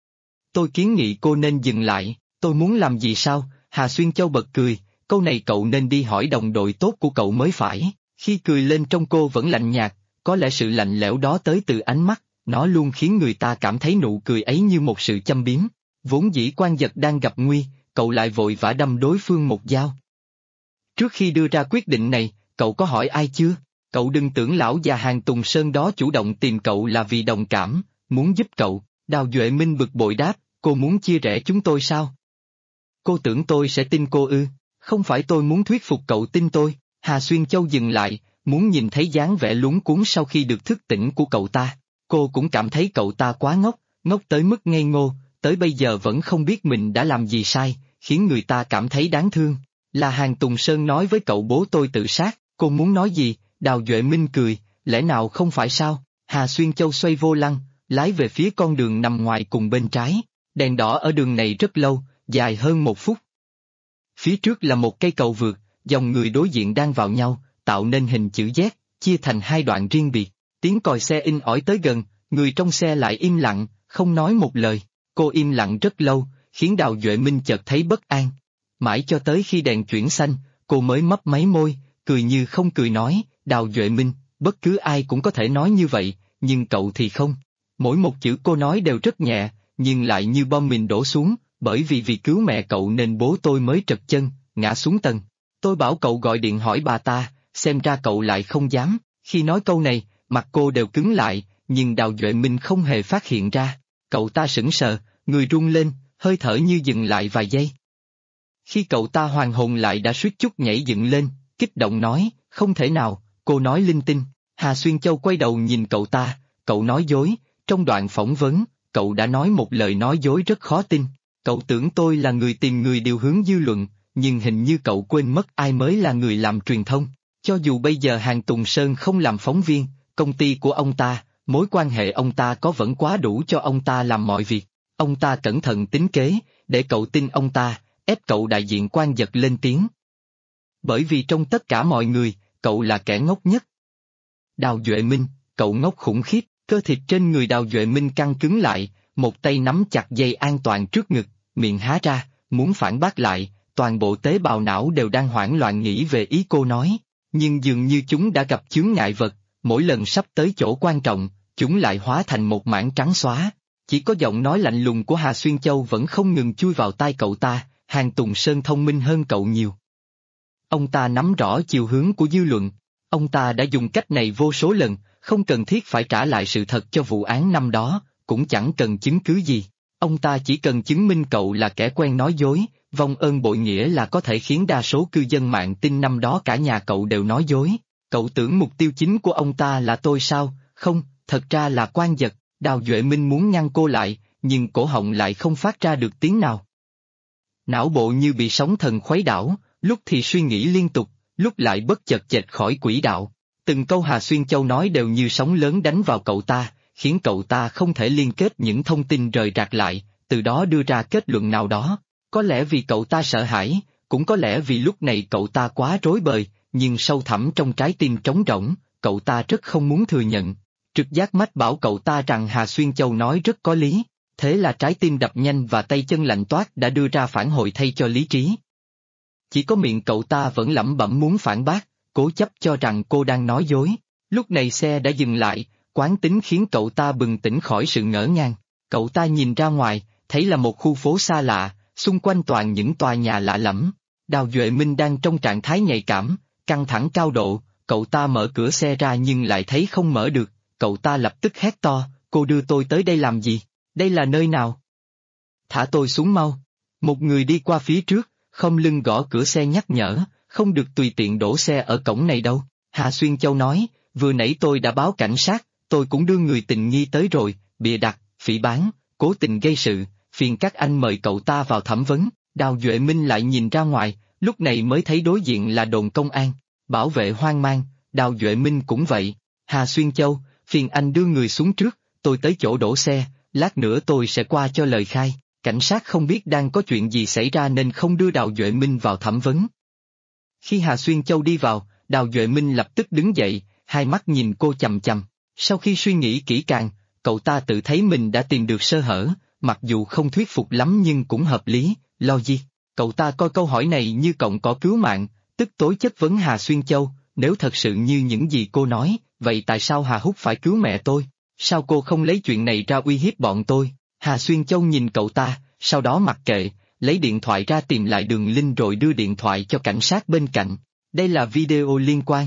Tôi kiến nghị cô nên dừng lại. Tôi muốn làm gì sao? Hà Xuyên Châu bật cười, câu này cậu nên đi hỏi đồng đội tốt của cậu mới phải. Khi cười lên trong cô vẫn lạnh nhạt, có lẽ sự lạnh lẽo đó tới từ ánh mắt, nó luôn khiến người ta cảm thấy nụ cười ấy như một sự châm biếm. Vốn dĩ Quan Dật đang gặp nguy, cậu lại vội vã đâm đối phương một dao. Trước khi đưa ra quyết định này, cậu có hỏi ai chưa? Cậu đừng tưởng lão già Hàn Tùng Sơn đó chủ động tìm cậu là vì đồng cảm, muốn giúp cậu. Đào Duệ Minh bực bội đáp, cô muốn chia rẽ chúng tôi sao? Cô tưởng tôi sẽ tin cô ư? Không phải tôi muốn thuyết phục cậu tin tôi. Hà Xuyên Châu dừng lại, muốn nhìn thấy dáng vẻ luống cuống sau khi được thức tỉnh của cậu ta. Cô cũng cảm thấy cậu ta quá ngốc, ngốc tới mức ngây ngô, tới bây giờ vẫn không biết mình đã làm gì sai, khiến người ta cảm thấy đáng thương. Là Hàn Tùng Sơn nói với cậu bố tôi tự sát, cô muốn nói gì? Đào Duệ Minh cười, lẽ nào không phải sao? Hà Xuyên Châu xoay vô lăng, lái về phía con đường nằm ngoài cùng bên trái. Đèn đỏ ở đường này rất lâu, dài hơn 1 phút. Phía trước là một cây cầu vượt, dòng người đối diện đang vào nhau, tạo nên hình chữ Z, chia thành 2 đoạn riêng biệt. Tiếng còi xe inh ỏi tới gần, người trong xe lại im lặng, không nói một lời. Cô im lặng rất lâu, khiến Đào Duệ Minh chợt thấy bất an. Mãi cho tới khi đèn chuyển xanh, cô mới mấp máy môi, cười như không cười nói, Đào Duệ Minh, bất cứ ai cũng có thể nói như vậy, nhưng cậu thì không. Mỗi một chữ cô nói đều rất nhẹ, nhưng lại như bom mìn đổ xuống, bởi vì cứu mẹ cậu nên bố tôi mới trật chân, ngã xuống tầng. Tôi bảo cậu gọi điện hỏi bà ta, xem ra cậu lại không dám. Khi nói câu này, mặt cô đều cứng lại, nhưng Đào Duệ Minh không hề phát hiện ra. Cậu ta sững sờ, người run lên, hơi thở như dừng lại vài giây. Khi cậu ta hoàn hồn lại đã suýt chút nhảy dựng lên, kích động nói, không thể nào, cô nói linh tinh. Hà Xuyên Châu quay đầu nhìn cậu ta, cậu nói dối, trong đoạn phỏng vấn, cậu đã nói một lời nói dối rất khó tin. Cậu tưởng tôi là người tìm người điều hướng dư luận, nhưng hình như cậu quên mất ai mới là người làm truyền thông. Cho dù bây giờ Hàn Tùng Sơn không làm phóng viên, công ty của ông ta, mối quan hệ ông ta có vẫn quá đủ cho ông ta làm mọi việc. Ông ta cẩn thận tính kế, để cậu tin ông ta, ép cậu đại diện Quan Dật lên tiếng. Bởi vì trong tất cả mọi người, cậu là kẻ ngốc nhất. Đào Duệ Minh, cậu ngốc khủng khiếp, cơ thịt trên người Đào Duệ Minh căng cứng lại, một tay nắm chặt dây an toàn trước ngực, miệng há ra, muốn phản bác lại, toàn bộ tế bào não đều đang hoảng loạn nghĩ về ý cô nói, nhưng dường như chúng đã gặp chướng ngại vật, mỗi lần sắp tới chỗ quan trọng, chúng lại hóa thành một mảng trắng xóa. Chỉ có giọng nói lạnh lùng của Hà Xuyên Châu vẫn không ngừng chui vào tai cậu ta, Hàn Tùng Sơn thông minh hơn cậu nhiều. Ông ta nắm rõ chiều hướng của dư luận, ông ta đã dùng cách này vô số lần, không cần thiết phải trả lại sự thật cho vụ án năm đó, cũng chẳng cần chứng cứ gì. Ông ta chỉ cần chứng minh cậu là kẻ quen nói dối, vong ơn bội nghĩa là có thể khiến đa số cư dân mạng tin năm đó cả nhà cậu đều nói dối. Cậu tưởng mục tiêu chính của ông ta là tôi sao? Không, thật ra là Quan Dật. Đào Duệ Minh muốn ngăn cô lại, nhưng cổ họng lại không phát ra được tiếng nào. Não bộ như bị sóng thần khuấy đảo, lúc thì suy nghĩ liên tục, lúc lại bất chợt chệch khỏi quỹ đạo. Từng câu Hà Xuyên Châu nói đều như sóng lớn đánh vào cậu ta, khiến cậu ta không thể liên kết những thông tin rời rạc lại, từ đó đưa ra kết luận nào đó. Có lẽ vì cậu ta sợ hãi, cũng có lẽ vì lúc này cậu ta quá rối bời, nhưng sâu thẳm trong trái tim trống rỗng, cậu ta rất không muốn thừa nhận. Trực giác mách bảo cậu ta rằng Hà Xuyên Châu nói rất có lý, thế là trái tim đập nhanh và tay chân lạnh toát đã đưa ra phản hồi thay cho lý trí. Chỉ có miệng cậu ta vẫn lẩm bẩm muốn phản bác, cố chấp cho rằng cô đang nói dối. Lúc này xe đã dừng lại, quán tính khiến cậu ta bừng tỉnh khỏi sự ngỡ ngàng. Cậu ta nhìn ra ngoài, thấy là một khu phố xa lạ, xung quanh toàn những tòa nhà lạ lẫm. Đào Duệ Minh đang trong trạng thái nhạy cảm, căng thẳng cao độ, cậu ta mở cửa xe ra nhưng lại thấy không mở được, cậu ta lập tức hét to, cô đưa tôi tới đây làm gì? Đây là nơi nào? Thả tôi xuống mau. Một người đi qua phía trước, không lưng gõ cửa xe nhắc nhở, không được tùy tiện đổ xe ở cổng này đâu. Hà Xuyên Châu nói, vừa nãy tôi đã báo cảnh sát, tôi cũng đưa người tình nghi tới rồi, bịa đặt, phỉ báng, cố tình gây sự, phiền các anh mời cậu ta vào thẩm vấn. Đào Duệ Minh lại nhìn ra ngoài, lúc này mới thấy đối diện là đồn công an, bảo vệ hoang mang, Đào Duệ Minh cũng vậy. Hà Xuyên Châu, phiền anh đưa người xuống trước, tôi tới chỗ đổ xe, lát nữa tôi sẽ qua cho lời khai. Cảnh sát không biết đang có chuyện gì xảy ra nên không đưa Đào Duệ Minh vào thẩm vấn. Khi Hà Xuyên Châu đi vào, Đào Duệ Minh lập tức đứng dậy, hai mắt nhìn cô chằm chằm. Sau khi suy nghĩ kỹ càng, cậu ta tự thấy mình đã tìm được sơ hở, mặc dù không thuyết phục lắm nhưng cũng hợp lý, logic. Cậu ta coi câu hỏi này như cọng cỏ cứu mạng, tức tối chất vấn Hà Xuyên Châu, nếu thật sự như những gì cô nói, vậy tại sao Hà Húc phải cứu mẹ tôi? Sao cô không lấy chuyện này ra uy hiếp bọn tôi? Hà Xuyên Châu nhìn cậu ta, sau đó mặc kệ, lấy điện thoại ra tìm lại đường link rồi đưa điện thoại cho cảnh sát bên cạnh. Đây là video liên quan.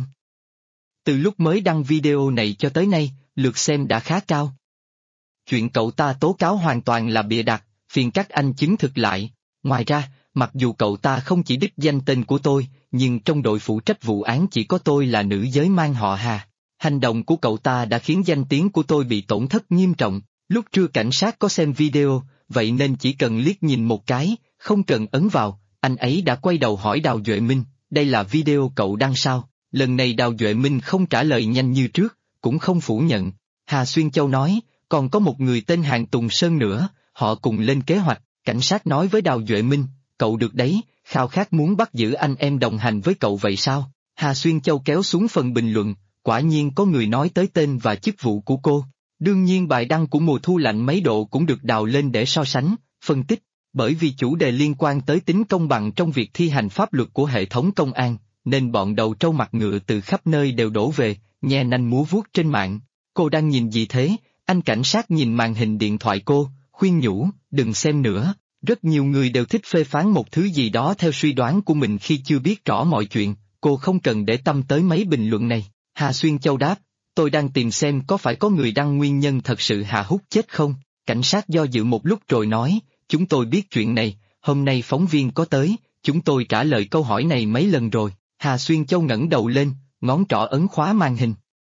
Từ lúc mới đăng video này cho tới nay, lượt xem đã khá cao. Chuyện cậu ta tố cáo hoàn toàn là bịa đặt, phiền các anh chứng thực lại. Ngoài ra, mặc dù cậu ta không chỉ đích danh tên của tôi, nhưng trong đội phụ trách vụ án chỉ có tôi là nữ giới mang họ Hà. Hành động của cậu ta đã khiến danh tiếng của tôi bị tổn thất nghiêm trọng. Lúc trưa cảnh sát có xem video, vậy nên chỉ cần liếc nhìn một cái, không cần ấn vào, anh ấy đã quay đầu hỏi Đào Duệ Minh, đây là video cậu đăng sao? Lần này Đào Duệ Minh không trả lời nhanh như trước, cũng không phủ nhận. Hà Xuyên Châu nói, còn có một người tên Hàn Tùng Sơn nữa, họ cùng lên kế hoạch. Cảnh sát nói với Đào Duệ Minh, cậu được đấy, khao khát muốn bắt giữ anh em đồng hành với cậu vậy sao? Hà Xuyên Châu kéo xuống phần bình luận, quả nhiên có người nói tới tên và chức vụ của cô. Đương nhiên bài đăng của mùa thu lạnh mấy độ cũng được đào lên để so sánh, phân tích, bởi vì chủ đề liên quan tới tính công bằng trong việc thi hành pháp luật của hệ thống công an, nên bọn đầu trâu mặt ngựa từ khắp nơi đều đổ về, nhe nanh múa vuốt trên mạng. Cô đang nhìn gì thế? Anh cảnh sát nhìn màn hình điện thoại cô, khuyên nhủ, đừng xem nữa. Rất nhiều người đều thích phê phán một thứ gì đó theo suy đoán của mình khi chưa biết rõ mọi chuyện, cô không cần để tâm tới mấy bình luận này. Hà Xuyên Châu đáp, tôi đang tìm xem có phải có người đăng nguyên nhân thật sự Hà Húc chết không? Cảnh sát do dự một lúc rồi nói, chúng tôi biết chuyện này, hôm nay phóng viên có tới, chúng tôi trả lời câu hỏi này mấy lần rồi. Hà Xuyên Châu ngẩng đầu lên, ngón trỏ ấn khóa màn hình.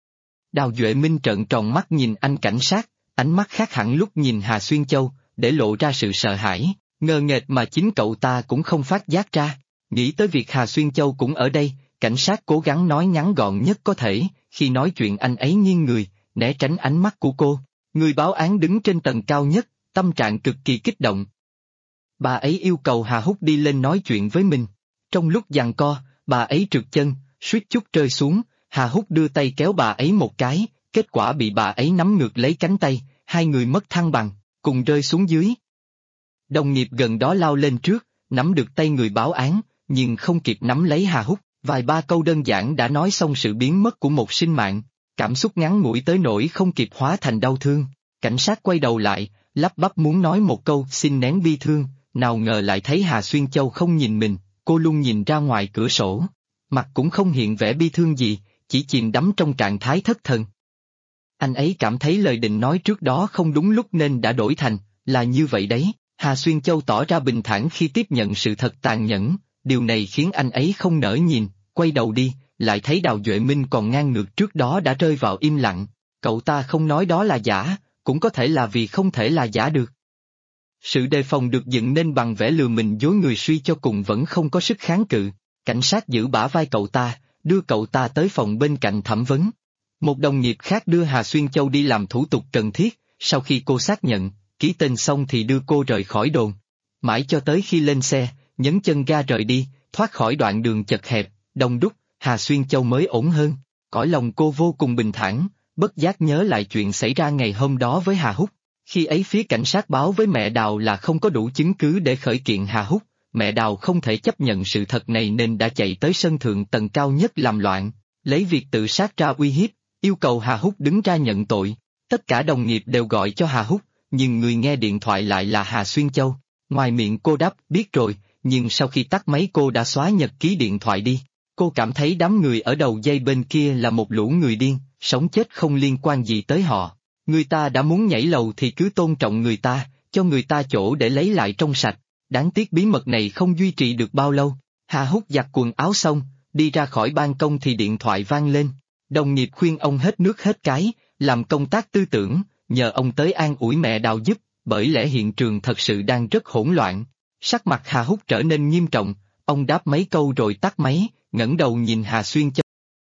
Đào Duệ Minh trợn tròn mắt nhìn anh cảnh sát, ánh mắt khác hẳn lúc nhìn Hà Xuyên Châu, để lộ ra sự sợ hãi, ngờ nghệch mà chính cậu ta cũng không phát giác ra. Nghĩ tới việc Hà Xuyên Châu cũng ở đây, cảnh sát cố gắng nói ngắn gọn nhất có thể, khi nói chuyện anh ấy nghiêng người, né tránh ánh mắt của cô. Người báo án đứng trên tầng cao nhất, tâm trạng cực kỳ kích động. Bà ấy yêu cầu Hà Húc đi lên nói chuyện với mình. Trong lúc giằng co, bà ấy trượt chân, suýt chút rơi xuống, Hà Húc đưa tay kéo bà ấy một cái, kết quả bị bà ấy nắm ngược lấy cánh tay, hai người mất thăng bằng, cùng rơi xuống dưới. Đồng nghiệp gần đó lao lên trước, nắm được tay người báo án, nhưng không kịp nắm lấy Hà Húc, vài ba câu đơn giản đã nói xong sự biến mất của một sinh mạng, cảm xúc ngắn ngủi tới nỗi không kịp hóa thành đau thương. Cảnh sát quay đầu lại, lắp bắp muốn nói một câu xin nén bi thương, nào ngờ lại thấy Hà Xuyên Châu không nhìn mình, cô luôn nhìn ra ngoài cửa sổ. Mặt cũng không hiện vẻ bi thương gì, chỉ chìm đắm trong trạng thái thất thần. Anh ấy cảm thấy lời định nói trước đó không đúng lúc nên đã đổi thành, là như vậy đấy. Hà Xuyên Châu tỏ ra bình thản khi tiếp nhận sự thật tàn nhẫn, điều này khiến anh ấy không nỡ nhìn, quay đầu đi, lại thấy Đào Duệ Minh còn ngang ngược trước đó đã rơi vào im lặng. Cậu ta không nói đó là giả, cũng có thể là vì không thể là giả được. Sự đề phòng được dựng nên bằng vẻ lừa mình dối người suy cho cùng vẫn không có sức kháng cự. Cảnh sát giữ bả vai cậu ta, đưa cậu ta tới phòng bên cạnh thẩm vấn. Một đồng nghiệp khác đưa Hà Xuyên Châu đi làm thủ tục cần thiết, sau khi cô xác nhận, ký tên xong thì đưa cô rời khỏi đồn. Mãi cho tới khi lên xe, nhấn chân ga rời đi, thoát khỏi đoạn đường chật hẹp, đông đúc, Hà Xuyên Châu mới ổn hơn. Cõi lòng cô vô cùng bình thản, bất giác nhớ lại chuyện xảy ra ngày hôm đó với Hà Húc. Khi ấy phía cảnh sát báo với mẹ Đào là không có đủ chứng cứ để khởi kiện Hà Húc, mẹ Đào không thể chấp nhận sự thật này nên đã chạy tới sân thượng tầng cao nhất làm loạn, lấy việc tự sát ra uy hiếp, yêu cầu Hà Húc đứng ra nhận tội. Tất cả đồng nghiệp đều gọi cho Hà Húc, nhưng người nghe điện thoại lại là Hà Xuyên Châu. Ngoài miệng cô đáp biết rồi, nhưng sau khi tắt máy cô đã xóa nhật ký điện thoại đi. Cô cảm thấy đám người ở đầu dây bên kia là một lũ người điên, sống chết không liên quan gì tới họ. Người ta đã muốn nhảy lầu thì cứ tôn trọng người ta, cho người ta chỗ để lấy lại trong sạch. Đáng tiếc bí mật này không duy trì được bao lâu. Hà Húc giặt quần áo xong, đi ra khỏi ban công thì điện thoại vang lên. Đồng nghiệp khuyên ông hết nước hết cái, làm công tác tư tưởng, nhờ ông tới an ủi mẹ Đào giúp, bởi lẽ hiện trường thật sự đang rất hỗn loạn. Sắc mặt Hà Húc trở nên nghiêm trọng, ông đáp mấy câu rồi tắt máy, ngẩng đầu nhìn Hà Xuyên Châu.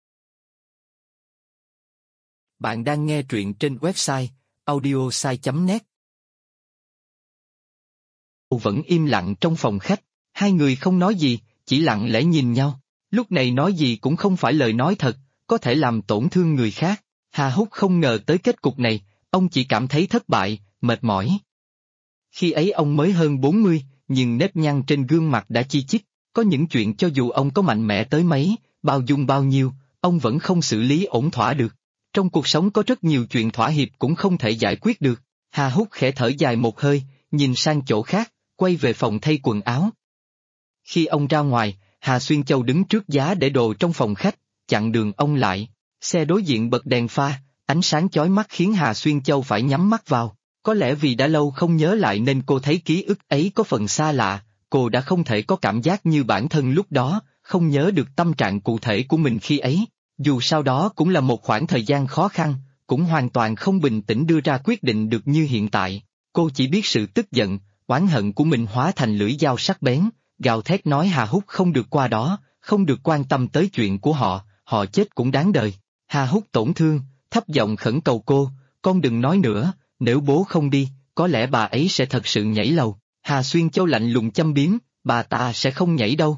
Bạn đang nghe truyện trên website audiosai.net vẫn im lặng trong phòng khách, hai người không nói gì, chỉ lặng lẽ nhìn nhau. Lúc này nói gì cũng không phải lời nói thật, có thể làm tổn thương người khác. Hà Húc không ngờ tới kết cục này, ông chỉ cảm thấy thất bại, mệt mỏi. Khi ấy ông mới hơn 40, nhưng nếp nhăn trên gương mặt đã chi chít, có những chuyện cho dù ông có mạnh mẽ tới mấy, bao dung bao nhiêu, ông vẫn không xử lý ổn thỏa được. Trong cuộc sống có rất nhiều chuyện thỏa hiệp cũng không thể giải quyết được. Hà Húc khẽ thở dài một hơi, nhìn sang chỗ khác, quay về phòng thay quần áo. Khi ông ra ngoài, Hà Xuyên Châu đứng trước giá để đồ trong phòng khách, chặn đường ông lại. Xe đối diện bật đèn pha, ánh sáng chói mắt khiến Hà Xuyên Châu phải nhắm mắt vào. Có lẽ vì đã lâu không nhớ lại nên cô thấy ký ức ấy có phần xa lạ, cô đã không thể có cảm giác như bản thân lúc đó, không nhớ được tâm trạng cụ thể của mình khi ấy. Dù sau đó cũng là một khoảng thời gian khó khăn, cũng hoàn toàn không bình tĩnh đưa ra quyết định được như hiện tại. Cô chỉ biết sự tức giận, oán hận của mình hóa thành lưỡi dao sắc bén, gào thét nói Hà Húc không được qua đó, không được quan tâm tới chuyện của họ chết cũng đáng đời. Hà Húc tổn thương, thấp giọng khẩn cầu cô, con đừng nói nữa, nếu bố không đi, có lẽ bà ấy sẽ thật sự nhảy lầu. Hà Xuyên Châu lạnh lùng châm biếm, bà ta sẽ không nhảy đâu.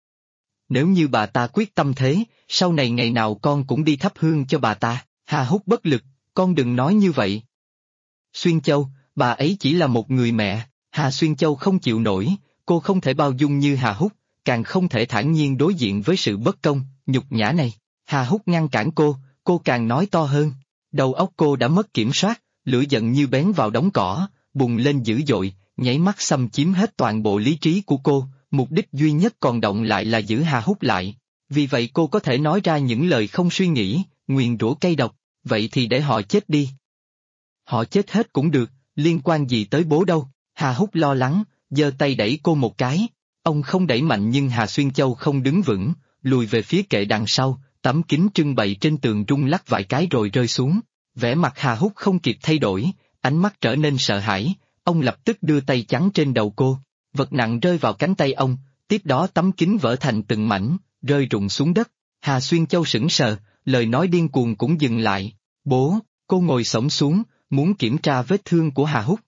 Nếu như bà ta quyết tâm thế, sau này ngày nào con cũng đi thắp hương cho bà ta. Hà Húc bất lực, con đừng nói như vậy. Xuyên Châu, bà ấy chỉ là một người mẹ. Hà Xuyên Châu không chịu nổi, cô không thể bao dung như Hà Húc, càng không thể thản nhiên đối diện với sự bất công, nhục nhã này. Hà Húc ngăn cản cô càng nói to hơn. Đầu óc cô đã mất kiểm soát, lửa giận như bén vào đống cỏ, bùng lên dữ dội, nháy mắt xâm chiếm hết toàn bộ lý trí của cô, mục đích duy nhất còn động lại là giữ Hà Húc lại. Vì vậy cô có thể nói ra những lời không suy nghĩ, nguyền rủa cay độc, vậy thì để họ chết đi. Họ chết hết cũng được, liên quan gì tới bố đâu. Hà Húc lo lắng, giơ tay đẩy cô một cái. Ông không đẩy mạnh nhưng Hà Xuyên Châu không đứng vững, lùi về phía kệ đằng sau, tấm kính trưng bày trên tường rung lắc vài cái rồi rơi xuống. Vẻ mặt Hà Húc không kịp thay đổi, ánh mắt trở nên sợ hãi, ông lập tức đưa tay chắn trên đầu cô. Vật nặng rơi vào cánh tay ông, tiếp đó tấm kính vỡ thành từng mảnh, rơi rụng xuống đất. Hà Xuyên Châu sững sờ, lời nói điên cuồng cũng dừng lại. Bố, cô ngồi xổm xuống, muốn kiểm tra vết thương của Hà Húc.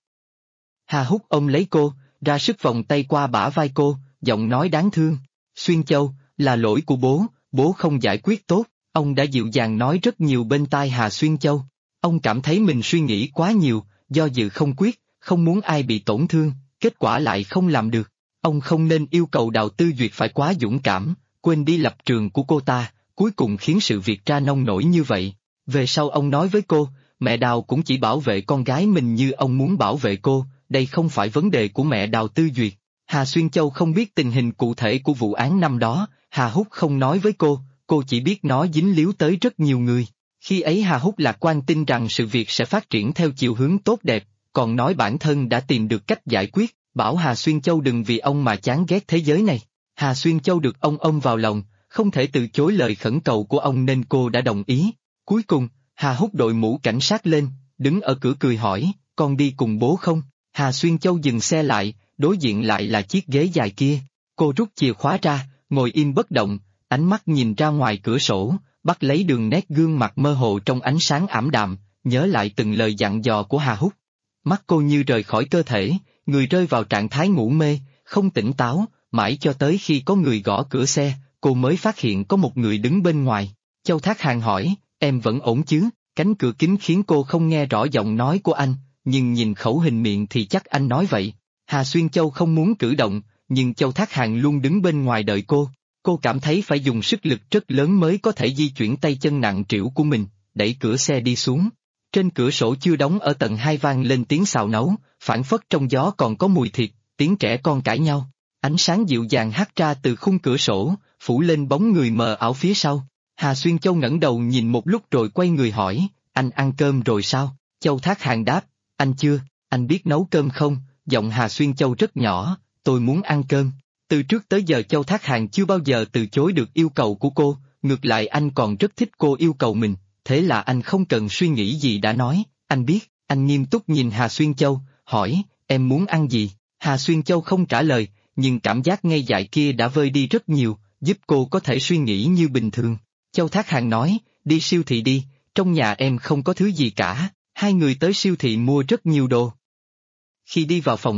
Hà Húc ôm lấy cô, ra sức vòng tay qua bả vai cô, giọng nói đáng thương. Xuyên Châu, là lỗi của bố không giải quyết tốt. Ông đã dịu dàng nói rất nhiều bên tai Hà Xuyên Châu. Ông cảm thấy mình suy nghĩ quá nhiều, do dự không quyết, không muốn ai bị tổn thương, kết quả lại không làm được. Ông không nên yêu cầu Đào Tư Duyệt phải quá dũng cảm, quên đi lập trường của cô ta, cuối cùng khiến sự việc ra nông nổi như vậy. Về sau ông nói với cô, mẹ Đào cũng chỉ bảo vệ con gái mình như ông muốn bảo vệ cô, đây không phải vấn đề của mẹ Đào Tư Duyệt. Hà Xuyên Châu không biết tình hình cụ thể của vụ án năm đó, Hà Húc không nói với cô chỉ biết nó dính líu tới rất nhiều người. Khi ấy Hà Húc lạc quan tin rằng sự việc sẽ phát triển theo chiều hướng tốt đẹp, còn nói bản thân đã tìm được cách giải quyết, bảo Hà Xuyên Châu đừng vì ông mà chán ghét thế giới này. Hà Xuyên Châu được ông ôm vào lòng, không thể từ chối lời khẩn cầu của ông nên cô đã đồng ý. Cuối cùng, Hà Húc đội mũ cảnh sát lên, đứng ở cửa cười hỏi, con đi cùng bố không? Hà Xuyên Châu dừng xe lại, đối diện lại là chiếc ghế dài kia. Cô rút chìa khóa ra, ngồi im bất động, ánh mắt nhìn ra ngoài cửa sổ, bắt lấy đường nét gương mặt mơ hồ trong ánh sáng ảm đạm, nhớ lại từng lời dặn dò của Hà Húc. Mắt cô như rời khỏi cơ thể, người rơi vào trạng thái ngủ mê, không tỉnh táo, mãi cho tới khi có người gõ cửa xe, cô mới phát hiện có một người đứng bên ngoài. Châu Thác Hàn hỏi, em vẫn ổn chứ? Cánh cửa kính khiến cô không nghe rõ giọng nói của anh, nhưng nhìn khẩu hình miệng thì chắc anh nói vậy. Hà Xuyên Châu không muốn cử động, nhưng Châu Thác Hàn luôn đứng bên ngoài đợi cô. Cô cảm thấy phải dùng sức lực rất lớn mới có thể di chuyển tay chân nặng trĩu của mình, đẩy cửa xe đi xuống. Trên cửa sổ chưa đóng ở tầng 2 vang lên tiếng xào nấu, phảng phất trong gió còn có mùi thịt, tiếng trẻ con cãi nhau. Ánh sáng dịu dàng hắt ra từ khung cửa sổ, phủ lên bóng người mờ ảo phía sau. Hà Xuyên Châu ngẩng đầu nhìn một lúc rồi quay người hỏi, anh ăn cơm rồi sao? Châu Thác Hàn đáp, anh chưa, anh biết nấu cơm không? Giọng Hà Xuyên Châu rất nhỏ, tôi muốn ăn cơm. Từ trước tới giờ Châu Thác Hàn chưa bao giờ từ chối được yêu cầu của cô, ngược lại anh còn rất thích cô yêu cầu mình, thế là anh không cần suy nghĩ gì đã nói, anh biết. Anh nghiêm túc nhìn Hà Xuyên Châu, hỏi, em muốn ăn gì? Hà Xuyên Châu không trả lời, nhưng cảm giác ngây dại kia đã vơi đi rất nhiều, giúp cô có thể suy nghĩ như bình thường. Châu Thác Hàn nói, đi siêu thị đi, trong nhà em không có thứ gì cả. Hai người tới siêu thị mua rất nhiều đồ. Khi đi vào phòng bếp,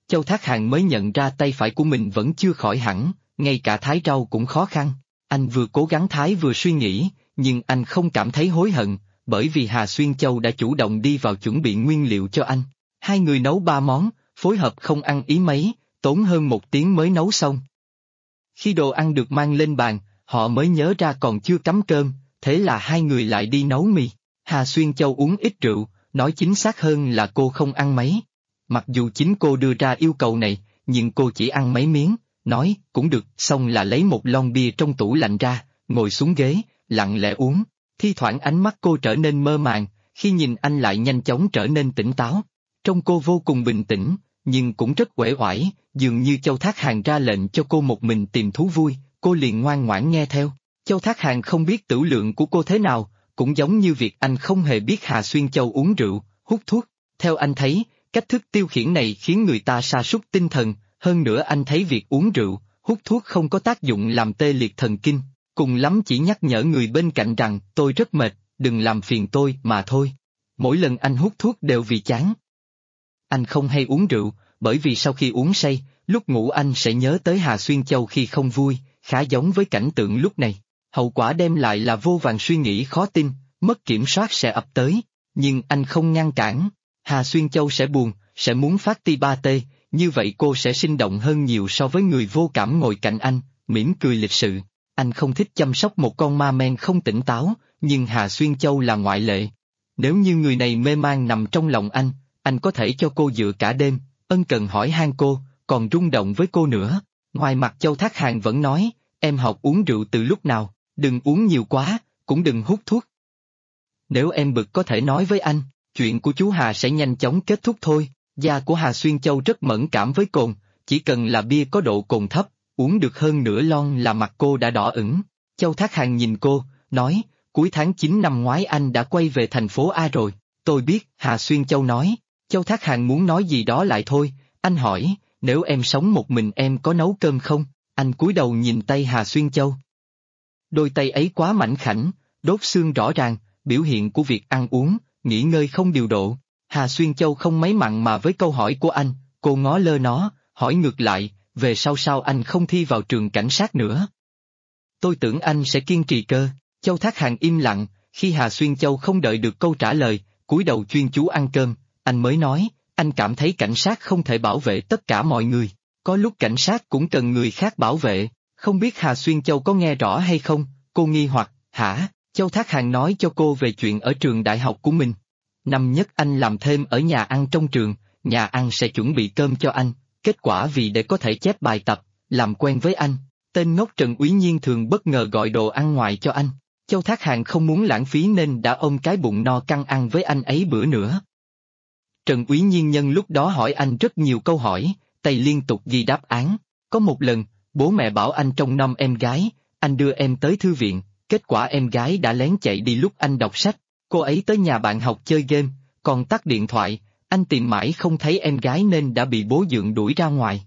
Châu Thác Hàn mới nhận ra tay phải của mình vẫn chưa khỏi hẳn, ngay cả thái rau cũng khó khăn. Anh vừa cố gắng thái vừa suy nghĩ, nhưng anh không cảm thấy hối hận, bởi vì Hà Xuyên Châu đã chủ động đi vào chuẩn bị nguyên liệu cho anh. Hai người nấu 3 món, phối hợp không ăn ý mấy, tốn hơn 1 tiếng mới nấu xong. Khi đồ ăn được mang lên bàn, họ mới nhớ ra còn chưa cắm cơm, thế là hai người lại đi nấu mì. Hà Xuyên Châu uống ít rượu, nói chính xác hơn là cô không ăn mấy. Mặc dù chính cô đưa ra yêu cầu này, nhưng cô chỉ ăn mấy miếng, nói cũng được, xong là lấy một lon bia trong tủ lạnh ra, ngồi xuống ghế, lặng lẽ uống. Thi thoảng ánh mắt cô trở nên mơ màng, khi nhìn anh lại nhanh chóng trở nên tỉnh táo. Trông cô vô cùng bình tĩnh, nhưng cũng rất uể oải, dường như Châu Thác Hàn ra lệnh cho cô một mình tìm thú vui, cô liền ngoan ngoãn nghe theo. Châu Thác Hàn không biết tửu lượng của cô thế nào, cũng giống như việc anh không hề biết Hà Xuyên Châu uống rượu, hút thuốc. Theo anh thấy, cách thức tiêu khiển này khiến người ta sa sút tinh thần, hơn nữa anh thấy việc uống rượu, hút thuốc không có tác dụng làm tê liệt thần kinh, cùng lắm chỉ nhắc nhở người bên cạnh rằng tôi rất mệt, đừng làm phiền tôi mà thôi. Mỗi lần anh hút thuốc đều vì chán. Anh không hay uống rượu, bởi vì sau khi uống say, lúc ngủ anh sẽ nhớ tới Hà Xuyên Châu khi không vui, khá giống với cảnh tượng lúc này. Hậu quả đem lại là vô vàn suy nghĩ khó tin, mất kiểm soát sẽ ập tới, nhưng anh không ngăn cản. Hà Xuyên Châu sẽ buồn, sẽ muốn phát ti ba tê, như vậy cô sẽ sinh động hơn nhiều so với người vô cảm ngồi cạnh anh, mỉm cười lịch sự. Anh không thích chăm sóc một con ma men không tỉnh táo, nhưng Hà Xuyên Châu là ngoại lệ. Nếu như người này mê man nằm trong lòng anh có thể cho cô dựa cả đêm, ân cần hỏi han cô, còn rung động với cô nữa. Ngoài mặt Châu Thác Hàn vẫn nói, em học uống rượu từ lúc nào, đừng uống nhiều quá, cũng đừng hút thuốc. Nếu em bực có thể nói với anh, chuyện của chú Hà sẽ nhanh chóng kết thúc thôi. Da của Hà Xuyên Châu rất mẫn cảm với cồn, chỉ cần là bia có độ cồn thấp, uống được hơn nửa lon là mặt cô đã đỏ ửng. Châu Thác Hàn nhìn cô, nói, cuối tháng 9 năm ngoái anh đã quay về thành phố A rồi. Tôi biết, Hà Xuyên Châu nói. Châu Thác Hàn muốn nói gì đó lại thôi, anh hỏi, nếu em sống một mình em có nấu cơm không? Anh cúi đầu nhìn tay Hà Xuyên Châu. Đôi tay ấy quá mảnh khảnh, đốt xương rõ ràng, biểu hiện của việc ăn uống, nghỉ ngơi không điều độ. Hà Xuyên Châu không mấy mặn mà với câu hỏi của anh, cô ngó lơ nó, hỏi ngược lại, về sau sao anh không thi vào trường cảnh sát nữa? Tôi tưởng anh sẽ kiên trì cơ. Châu Thác Hàn im lặng, khi Hà Xuyên Châu không đợi được câu trả lời, cúi đầu chuyên chú ăn cơm, anh mới nói, anh cảm thấy cảnh sát không thể bảo vệ tất cả mọi người, có lúc cảnh sát cũng cần người khác bảo vệ. Không biết Hà Xuyên Châu có nghe rõ hay không, cô nghi hoặc, hả? Châu Thác Hàn nói cho cô về chuyện ở trường đại học của mình. Năm nhất anh làm thêm ở nhà ăn trong trường, nhà ăn sẽ chuẩn bị cơm cho anh, kết quả vì để có thể chép bài tập, làm quen với anh, tên ngốc Trần Úy Nhiên thường bất ngờ gọi đồ ăn ngoài cho anh. Châu Thác Hàn không muốn lãng phí nên đã ôm cái bụng no căng ăn với anh ấy bữa nữa. Trần Úy Nhiên nhân lúc đó hỏi anh rất nhiều câu hỏi, tay liên tục ghi đáp án. Có một lần, bố mẹ bảo anh trông nom em gái, anh đưa em tới thư viện, kết quả em gái đã lén chạy đi lúc anh đọc sách, cô ấy tới nhà bạn học chơi game, còn tắt điện thoại, anh tìm mãi không thấy em gái nên đã bị bố dượng đuổi ra ngoài.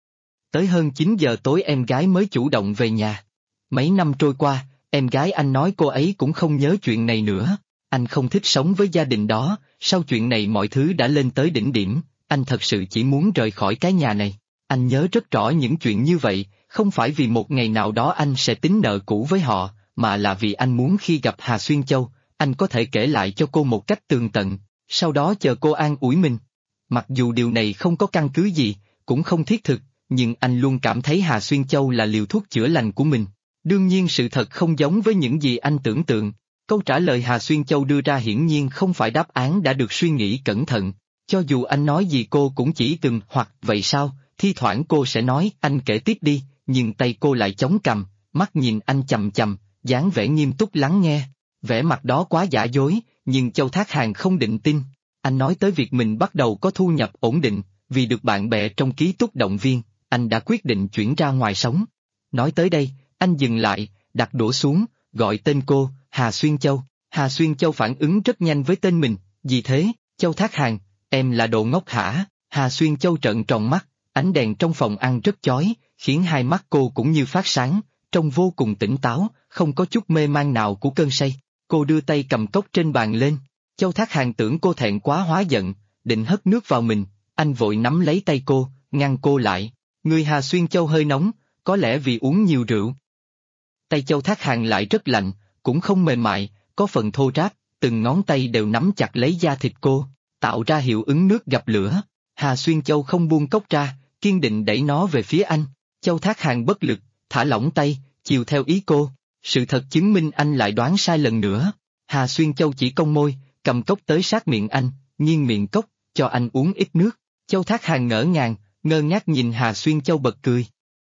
Tới hơn 9 giờ tối em gái mới chủ động về nhà. Mấy năm trôi qua, em gái anh nói cô ấy cũng không nhớ chuyện này nữa. Anh không thích sống với gia đình đó, sau chuyện này mọi thứ đã lên tới đỉnh điểm, anh thật sự chỉ muốn rời khỏi cái nhà này. Anh nhớ rất rõ những chuyện như vậy, không phải vì một ngày nào đó anh sẽ tính nợ cũ với họ, mà là vì anh muốn khi gặp Hà Xuyên Châu, anh có thể kể lại cho cô một cách tường tận, sau đó chờ cô an ủi mình. Mặc dù điều này không có căn cứ gì, cũng không thiết thực, nhưng anh luôn cảm thấy Hà Xuyên Châu là liều thuốc chữa lành của mình. Đương nhiên sự thật không giống với những gì anh tưởng tượng. Câu trả lời Hà Xuyên Châu đưa ra hiển nhiên không phải đáp án đã được suy nghĩ cẩn thận. Cho dù anh nói gì cô cũng chỉ từng hoặc vậy sao, thi thoảng cô sẽ nói anh kể tiếp đi, nhưng tay cô lại chống cằm, mắt nhìn anh chằm chằm, dáng vẻ nghiêm túc lắng nghe. Vẻ mặt đó quá giả dối, nhưng Châu Thác Hàn không định tin. Anh nói tới việc mình bắt đầu có thu nhập ổn định, vì được bạn bè trong ký túc động viên, anh đã quyết định chuyển ra ngoài sống. Nói tới đây, anh dừng lại, đặt đũa xuống, gọi tên cô, Hà Xuyên Châu. Hà Xuyên Châu phản ứng rất nhanh với tên mình, gì thế, Châu Thác Hàn, em là đồ ngốc hả? Hà Xuyên Châu trợn tròn mắt, ánh đèn trong phòng ăn rất chói, khiến hai mắt cô cũng như phát sáng, trông vô cùng tỉnh táo, không có chút mê man nào của cơn say. Cô đưa tay cầm cốc trên bàn lên. Châu Thác Hàn tưởng cô thẹn quá hóa giận, định hất nước vào mình, anh vội nắm lấy tay cô, ngăn cô lại. Người Hà Xuyên Châu hơi nóng, có lẽ vì uống nhiều rượu. Tay Châu Thác Hàn lại rất lạnh, cũng không mềm mại, có phần thô ráp, từng ngón tay đều nắm chặt lấy da thịt cô, tạo ra hiệu ứng nước gặp lửa. Hà Xuyên Châu không buông cốc ra, kiên định đẩy nó về phía anh. Châu Thác Hàn bất lực, thả lỏng tay, chiều theo ý cô. Sự thật chứng minh anh lại đoán sai lần nữa. Hà Xuyên Châu chỉ cong môi, cầm cốc tới sát miệng anh, nghiêng miệng cốc, cho anh uống ít nước. Châu Thác Hàn ngỡ ngàng, ngơ ngác nhìn Hà Xuyên Châu bật cười.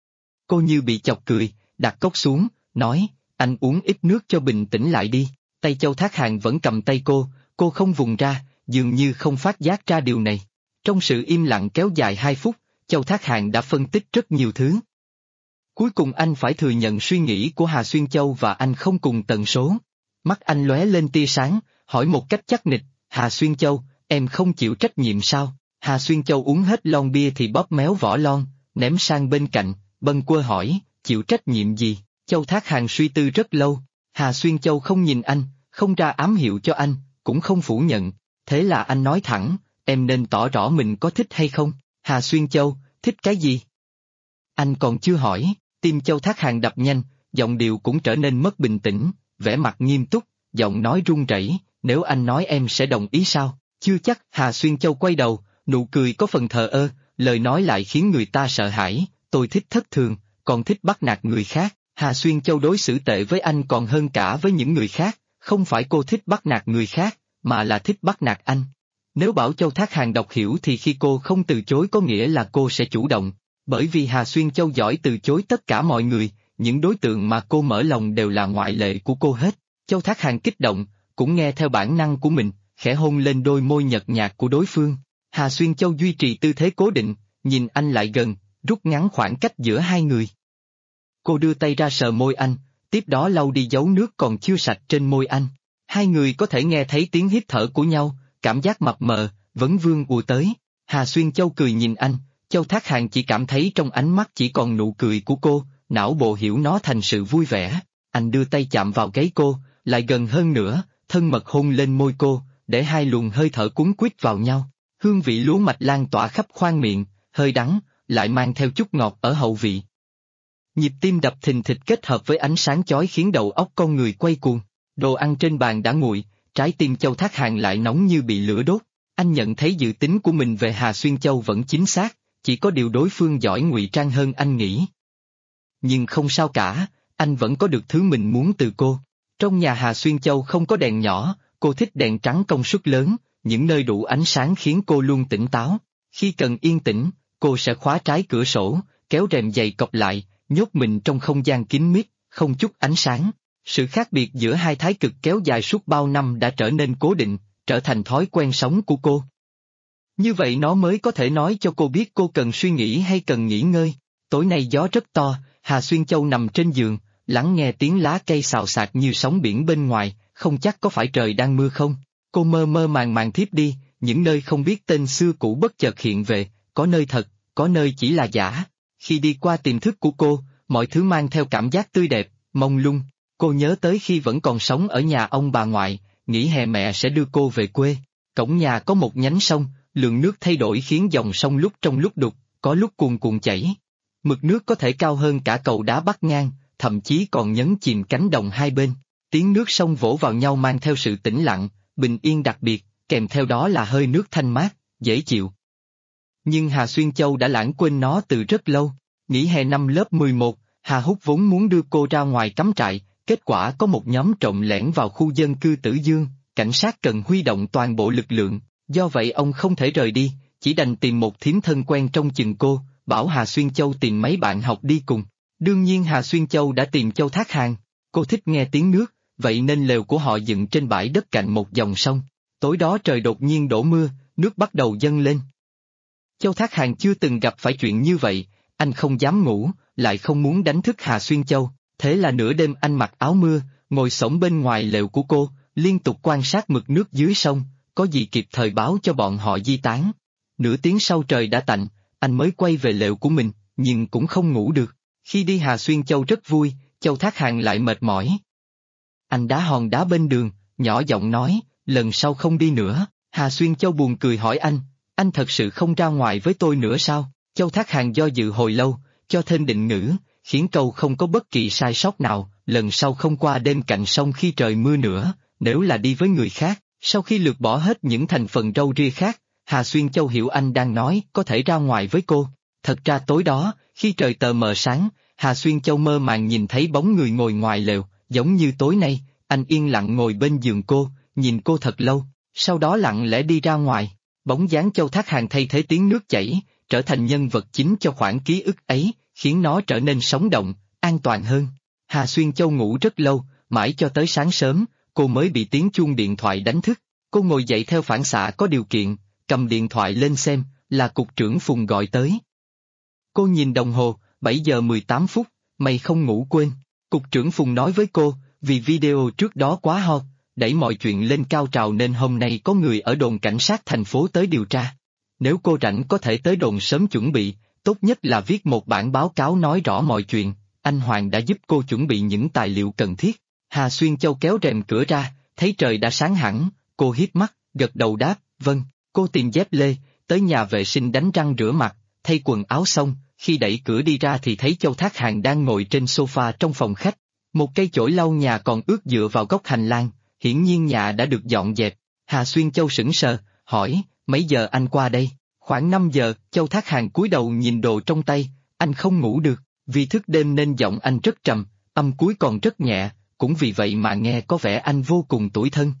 Cô như bị chọc cười, đặt cốc xuống, nói, anh uống ít nước cho bình tĩnh lại đi. Tay Châu Thác Hàn vẫn cầm tay cô không vùng ra, dường như không phát giác ra điều này. Trong sự im lặng kéo dài 2 phút, Châu Thác Hàn đã phân tích rất nhiều thứ. Cuối cùng anh phải thừa nhận suy nghĩ của Hà Xuyên Châu và anh không cùng tần số. Mắt anh lóe lên tia sáng, hỏi một cách chắc nịch, Hà Xuyên Châu, em không chịu trách nhiệm sao? Hà Xuyên Châu uống hết lon bia thì bóp méo vỏ lon, ném sang bên cạnh, bâng quơ hỏi, chịu trách nhiệm gì? Châu Thác Hàn suy tư rất lâu, Hà Xuyên Châu không nhìn anh, không ra ám hiệu cho anh, cũng không phủ nhận, thế là anh nói thẳng, em nên tỏ rõ mình có thích hay không? Hà Xuyên Châu, thích cái gì? Anh còn chưa hỏi, tim Châu Thác Hàn đập nhanh, giọng điệu cũng trở nên mất bình tĩnh, vẻ mặt nghiêm túc, giọng nói run rẩy, nếu anh nói em sẽ đồng ý sao? Chưa chắc. Hà Xuyên Châu quay đầu, nụ cười có phần thờ ơ, lời nói lại khiến người ta sợ hãi, tôi thích thất thường, còn thích bắt nạt người khác. Hà Xuyên Châu đối xử tệ với anh còn hơn cả với những người khác, không phải cô thích bắt nạt người khác, mà là thích bắt nạt anh. Nếu bảo Châu Thác Hàn đọc hiểu thì khi cô không từ chối có nghĩa là cô sẽ chủ động, bởi vì Hà Xuyên Châu giỏi từ chối tất cả mọi người, những đối tượng mà cô mở lòng đều là ngoại lệ của cô hết. Châu Thác Hàn kích động, cũng nghe theo bản năng của mình, khẽ hôn lên đôi môi nhợt nhạt của đối phương. Hà Xuyên Châu duy trì tư thế cố định, nhìn anh lại gần, rút ngắn khoảng cách giữa hai người. Cô đưa tay ra sờ môi anh, tiếp đó lau đi dấu nước còn chưa sạch trên môi anh. Hai người có thể nghe thấy tiếng hít thở của nhau, cảm giác mập mờ, vấn vương ùa tới. Hà Xuyên Châu cười nhìn anh, Châu Thác Hàn chỉ cảm thấy trong ánh mắt chỉ còn nụ cười của cô, não bộ hiểu nó thành sự vui vẻ. Anh đưa tay chạm vào gáy cô, lại gần hơn nữa, thân mật hôn lên môi cô, để hai luồng hơi thở cuốn quýt vào nhau. Hương vị lúa mạch lan tỏa khắp khoang miệng, hơi đắng, lại mang theo chút ngọt ở hậu vị. Nhịp tim đập thình thịch kết hợp với ánh sáng chói khiến đầu óc con người quay cuồng. Đồ ăn trên bàn đã nguội, trái tim Châu Thác Hàn lại nóng như bị lửa đốt. Anh nhận thấy dự tính của mình về Hà Xuyên Châu vẫn chính xác, chỉ có điều đối phương giỏi ngụy trang hơn anh nghĩ. Nhưng không sao cả, anh vẫn có được thứ mình muốn từ cô. Trong nhà Hà Xuyên Châu không có đèn nhỏ, cô thích đèn trắng công suất lớn, những nơi đủ ánh sáng khiến cô luôn tỉnh táo. Khi cần yên tĩnh, cô sẽ khóa trái cửa sổ, kéo rèm dày cọp lại, nhốt mình trong không gian kín mít, không chút ánh sáng. Sự khác biệt giữa hai thái cực kéo dài suốt bao năm đã trở nên cố định, trở thành thói quen sống của cô. Như vậy nó mới có thể nói cho cô biết cô cần suy nghĩ hay cần nghỉ ngơi. Tối nay gió rất to, Hà Xuyên Châu nằm trên giường, lắng nghe tiếng lá cây xào xạc như sóng biển bên ngoài, không chắc có phải trời đang mưa không. Cô mơ mơ màng màng thiếp đi, những nơi không biết tên xưa cũ bất chợt hiện về, có nơi thật, có nơi chỉ là giả. Khi đi qua tiềm thức của cô, mọi thứ mang theo cảm giác tươi đẹp, mông lung. Cô nhớ tới khi vẫn còn sống ở nhà ông bà ngoại, nghĩ hè mẹ sẽ đưa cô về quê. Cổng nhà có một nhánh sông, lượng nước thay đổi khiến dòng sông lúc trong lúc đục, có lúc cuồn cuộn chảy. Mực nước có thể cao hơn cả cầu đá bắc ngang, thậm chí còn nhấn chìm cánh đồng hai bên. Tiếng nước sông vỗ vào nhau mang theo sự tĩnh lặng, bình yên đặc biệt, kèm theo đó là hơi nước thanh mát, dễ chịu. Nhưng Hà Xuyên Châu đã lãng quên nó từ rất lâu. Nghỉ hè năm lớp 11, Hà Húc vốn muốn đưa cô ra ngoài cắm trại, kết quả có một nhóm trộm lẻn vào khu dân cư Tử Dương, cảnh sát cần huy động toàn bộ lực lượng, do vậy ông không thể rời đi, chỉ đành tìm một thím thân quen trông chừng cô, bảo Hà Xuyên Châu tìm mấy bạn học đi cùng. Đương nhiên Hà Xuyên Châu đã tìm Châu Thác Hàn, cô thích nghe tiếng nước, vậy nên lều của họ dựng trên bãi đất cạnh một dòng sông. Tối đó trời đột nhiên đổ mưa, nước bắt đầu dâng lên. Châu Thác Hàn chưa từng gặp phải chuyện như vậy, anh không dám ngủ, lại không muốn đánh thức Hà Xuyên Châu, thế là nửa đêm anh mặc áo mưa, ngồi xổm bên ngoài lều của cô, liên tục quan sát mực nước dưới sông, có gì kịp thời báo cho bọn họ di tán. Nửa tiếng sau trời đã tạnh, anh mới quay về lều của mình, nhưng cũng không ngủ được. Khi đi Hà Xuyên Châu rất vui, Châu Thác Hàn lại mệt mỏi. Anh đá hòn đá bên đường, nhỏ giọng nói, lần sau không đi nữa. Hà Xuyên Châu buồn cười hỏi anh thật sự không ra ngoài với tôi nữa sao? Châu Thác Hàng do dự hồi lâu, cho thêm định ngữ, khiến câu không có bất kỳ sai sót nào, lần sau không qua đêm cạnh sông khi trời mưa nữa, nếu là đi với người khác. Sau khi lược bỏ hết những thành phần râu ria khác, Hà Xuyên Châu hiểu anh đang nói có thể ra ngoài với cô. Thật ra tối đó, khi trời tờ mờ sáng, Hà Xuyên Châu mơ màng nhìn thấy bóng người ngồi ngoài lều, giống như tối nay, anh yên lặng ngồi bên giường cô, nhìn cô thật lâu, sau đó lặng lẽ đi ra ngoài. Bóng dáng Châu Thác Hàng thay thế tiếng nước chảy, trở thành nhân vật chính cho khoảng ký ức ấy, khiến nó trở nên sống động, an toàn hơn. Hà Xuyên Châu ngủ rất lâu, mãi cho tới sáng sớm, cô mới bị tiếng chuông điện thoại đánh thức. Cô ngồi dậy theo phản xạ có điều kiện, cầm điện thoại lên xem, là cục trưởng Phùng gọi tới. Cô nhìn đồng hồ, 7 giờ 18 phút, mày không ngủ quên. Cục trưởng Phùng nói với cô, vì video trước đó quá hot, đẩy mọi chuyện lên cao trào nên hôm nay có người ở đồn cảnh sát thành phố tới điều tra. Nếu cô rảnh có thể tới đồn sớm chuẩn bị, tốt nhất là viết một bản báo cáo nói rõ mọi chuyện, anh Hoàng đã giúp cô chuẩn bị những tài liệu cần thiết. Hà Xuyên Châu kéo rèm cửa ra, thấy trời đã sáng hẳn, cô híp mắt, gật đầu đáp, vâng, cô tìm dép lê, tới nhà vệ sinh đánh răng rửa mặt, thay quần áo xong, khi đẩy cửa đi ra thì thấy Châu Thác Hàng đang ngồi trên sofa trong phòng khách. Một cây chổi lau nhà còn ướt dựa vào góc hành lang, hiển nhiên nhà đã được dọn dẹp. Hà Xuyên Châu sững sờ, hỏi, mấy giờ anh qua đây? Khoảng 5 giờ, Châu Thác Hàng cúi đầu nhìn đồ trong tay, anh không ngủ được, vì thức đêm nên giọng anh rất trầm, âm cuối còn rất nhẹ, cũng vì vậy mà nghe có vẻ anh vô cùng tủi thân.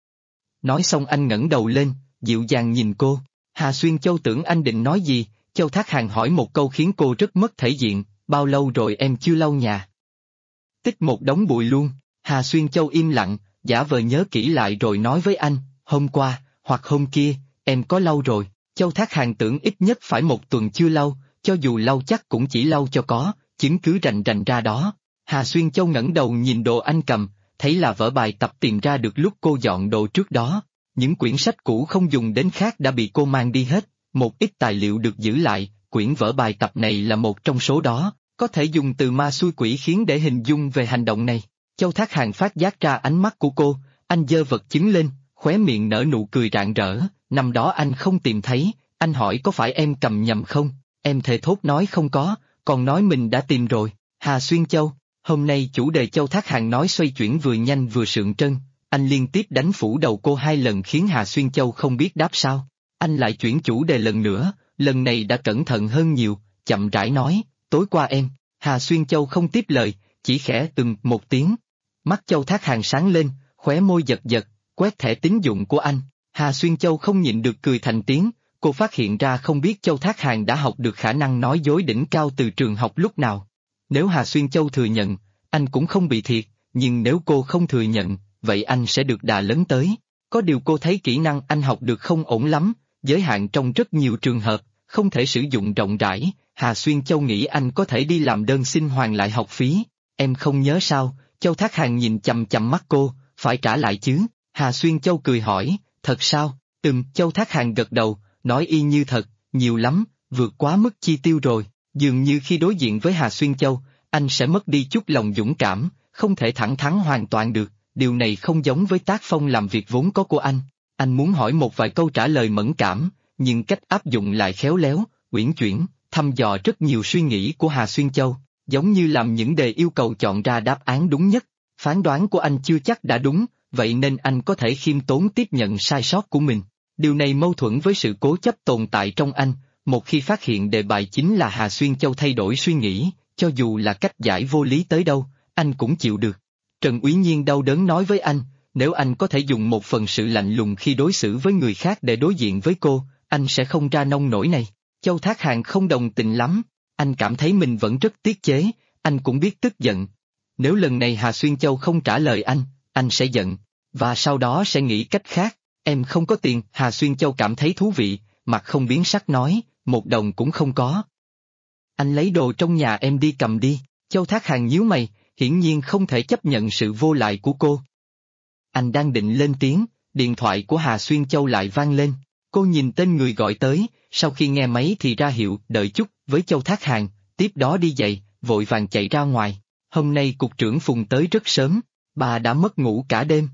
Nói xong anh ngẩng đầu lên, dịu dàng nhìn cô. Hà Xuyên Châu tưởng anh định nói gì, Châu Thác Hàng hỏi một câu khiến cô rất mất thể diện, bao lâu rồi em chưa lau nhà? Tích một đống bụi luôn. Hà Xuyên Châu im lặng, giả vờ nhớ kỹ lại rồi nói với anh, hôm qua, hoặc hôm kia, em có lau rồi. Châu Thác Hàng tưởng ít nhất phải một tuần chưa lau, cho dù lau chắc cũng chỉ lau cho có, chứng cứ rành rành ra đó. Hà Xuyên Châu ngẩng đầu nhìn đồ anh cầm, thấy là vở bài tập tìm ra được lúc cô dọn đồ trước đó. Những quyển sách cũ không dùng đến khác đã bị cô mang đi hết, một ít tài liệu được giữ lại, quyển vở bài tập này là một trong số đó, có thể dùng từ ma xui quỷ khiến để hình dung về hành động này. Châu Thác Hàng phát giác ra ánh mắt của cô, anh giơ vật chứng lên, khóe miệng nở nụ cười rạng rỡ, năm đó anh không tìm thấy, anh hỏi có phải em cầm nhầm không, em thề thốt nói không có, còn nói mình đã tìm rồi. Hà Xuyên Châu, hôm nay chủ đề Châu Thác Hàng nói xoay chuyển vừa nhanh vừa sượng trân, anh liên tiếp đánh phủ đầu cô 2 lần khiến Hà Xuyên Châu không biết đáp sao. Anh lại chuyển chủ đề lần nữa, lần này đã cẩn thận hơn nhiều, chậm rãi nói, tối qua em. Hà Xuyên Châu không tiếp lời, chỉ khẽ một tiếng. Mắt Châu Thác Hàng sáng lên, khóe môi giật giật, quét thẻ tín dụng của anh. Hà Xuyên Châu không nhịn được cười thành tiếng, cô phát hiện ra không biết Châu Thác Hàng đã học được khả năng nói dối đỉnh cao từ trường học lúc nào. Nếu Hà Xuyên Châu thừa nhận, anh cũng không bị thiệt, nhưng nếu cô không thừa nhận, vậy anh sẽ được đà lớn tới. Có điều cô thấy kỹ năng anh học được không ổn lắm, giới hạn trong rất nhiều trường hợp, không thể sử dụng rộng rãi. Hà Xuyên Châu nghĩ anh có thể đi làm đơn xin hoàn lại học phí. Em không nhớ sao? Châu Thác Hàng nhìn chằm chằm mắt cô, phải trả lại chứ? Hà Xuyên Châu cười hỏi, thật sao? Châu Thác Hàng gật đầu, nói y như thật, nhiều lắm, vượt quá mức chi tiêu rồi. Dường như khi đối diện với Hà Xuyên Châu, anh sẽ mất đi chút lòng dũng cảm, không thể thẳng thắn hoàn toàn được, điều này không giống với tác phong làm việc vốn có của anh. Anh muốn hỏi một vài câu trả lời mẫn cảm, nhưng cách áp dụng lại khéo léo, uyển chuyển, thăm dò rất nhiều suy nghĩ của Hà Xuyên Châu, giống như làm những đề yêu cầu chọn ra đáp án đúng nhất. Phán đoán của anh chưa chắc đã đúng, vậy nên anh có thể khiêm tốn tiếp nhận sai sót của mình. Điều này mâu thuẫn với sự cố chấp tồn tại trong anh, một khi phát hiện đề bài chính là Hà Xuyên Châu thay đổi suy nghĩ, cho dù là cách giải vô lý tới đâu, anh cũng chịu được. Trần Úy Nhiên đau đớn nói với anh, nếu anh có thể dùng một phần sự lạnh lùng khi đối xử với người khác để đối diện với cô, anh sẽ không ra nông nổi này. Châu Thác Hàng không đồng tình lắm, anh cảm thấy mình vẫn rất tiết chế, anh cũng biết tức giận. Nếu lần này Hà Xuyên Châu không trả lời anh sẽ giận, và sau đó sẽ nghĩ cách khác. Em không có tiền. Hà Xuyên Châu cảm thấy thú vị, mặt không biến sắc nói, 1 đồng cũng không có. Anh lấy đồ trong nhà em đi cầm đi. Châu Thác Hàng nhíu mày, hiển nhiên không thể chấp nhận sự vô lại của cô. Anh đang định lên tiếng, điện thoại của Hà Xuyên Châu lại vang lên. Cô nhìn tên người gọi tới, sau khi nghe máy thì ra hiệu đợi chút với Châu Thác Hàng, tiếp đó đi dậy, vội vàng chạy ra ngoài. Hôm nay cục trưởng Phùng tới rất sớm, bà đã mất ngủ cả đêm.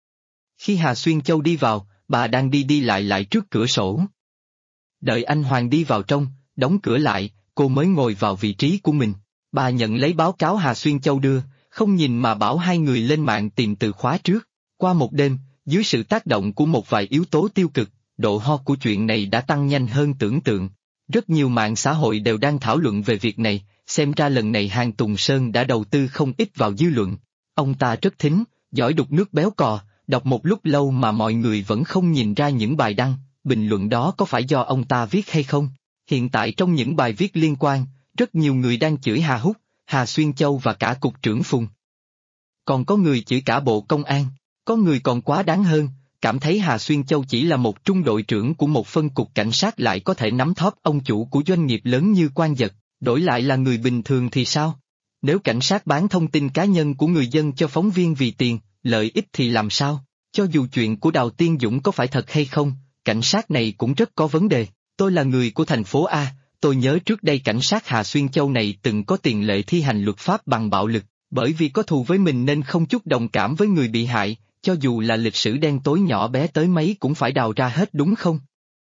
Khi Hà Xuyên Châu đi vào, bà đang đi lại trước cửa sổ. Đợi anh Hoàng đi vào trong, đóng cửa lại, cô mới ngồi vào vị trí của mình. Bà nhận lấy báo cáo Hà Xuyên Châu đưa, không nhìn mà bảo hai người lên mạng tìm từ khóa trước. Qua một đêm, dưới sự tác động của một vài yếu tố tiêu cực, độ hot của chuyện này đã tăng nhanh hơn tưởng tượng. Rất nhiều mạng xã hội đều đang thảo luận về việc này, xem ra lần này Hàn Tùng Sơn đã đầu tư không ít vào dư luận. Ông ta rất thính, giỏi đục nước béo cò, đọc một lúc lâu mà mọi người vẫn không nhìn ra những bài đăng, bình luận đó có phải do ông ta viết hay không. Hiện tại trong những bài viết liên quan, rất nhiều người đang chửi Hà Húc, Hà Xuyên Châu và cả Cục trưởng Phùng. Còn có người chửi cả Bộ Công an, có người còn quá đáng hơn, cảm thấy Hà Xuyên Châu chỉ là một trung đội trưởng của một phân cục cảnh sát lại có thể nắm thóp ông chủ của doanh nghiệp lớn như Quan Dật, đổi lại là người bình thường thì sao? Nếu cảnh sát bán thông tin cá nhân của người dân cho phóng viên vì tiền, lợi ích thì làm sao? Cho dù chuyện của Đào Tiên Dũng có phải thật hay không, cảnh sát này cũng rất có vấn đề. Tôi là người của thành phố A, tôi nhớ trước đây cảnh sát Hà Xuyên Châu này từng có tiền lệ thi hành luật pháp bằng bạo lực, bởi vì có thù với mình nên không chút đồng cảm với người bị hại, cho dù là lịch sử đen tối nhỏ bé tới mấy cũng phải đào ra hết đúng không?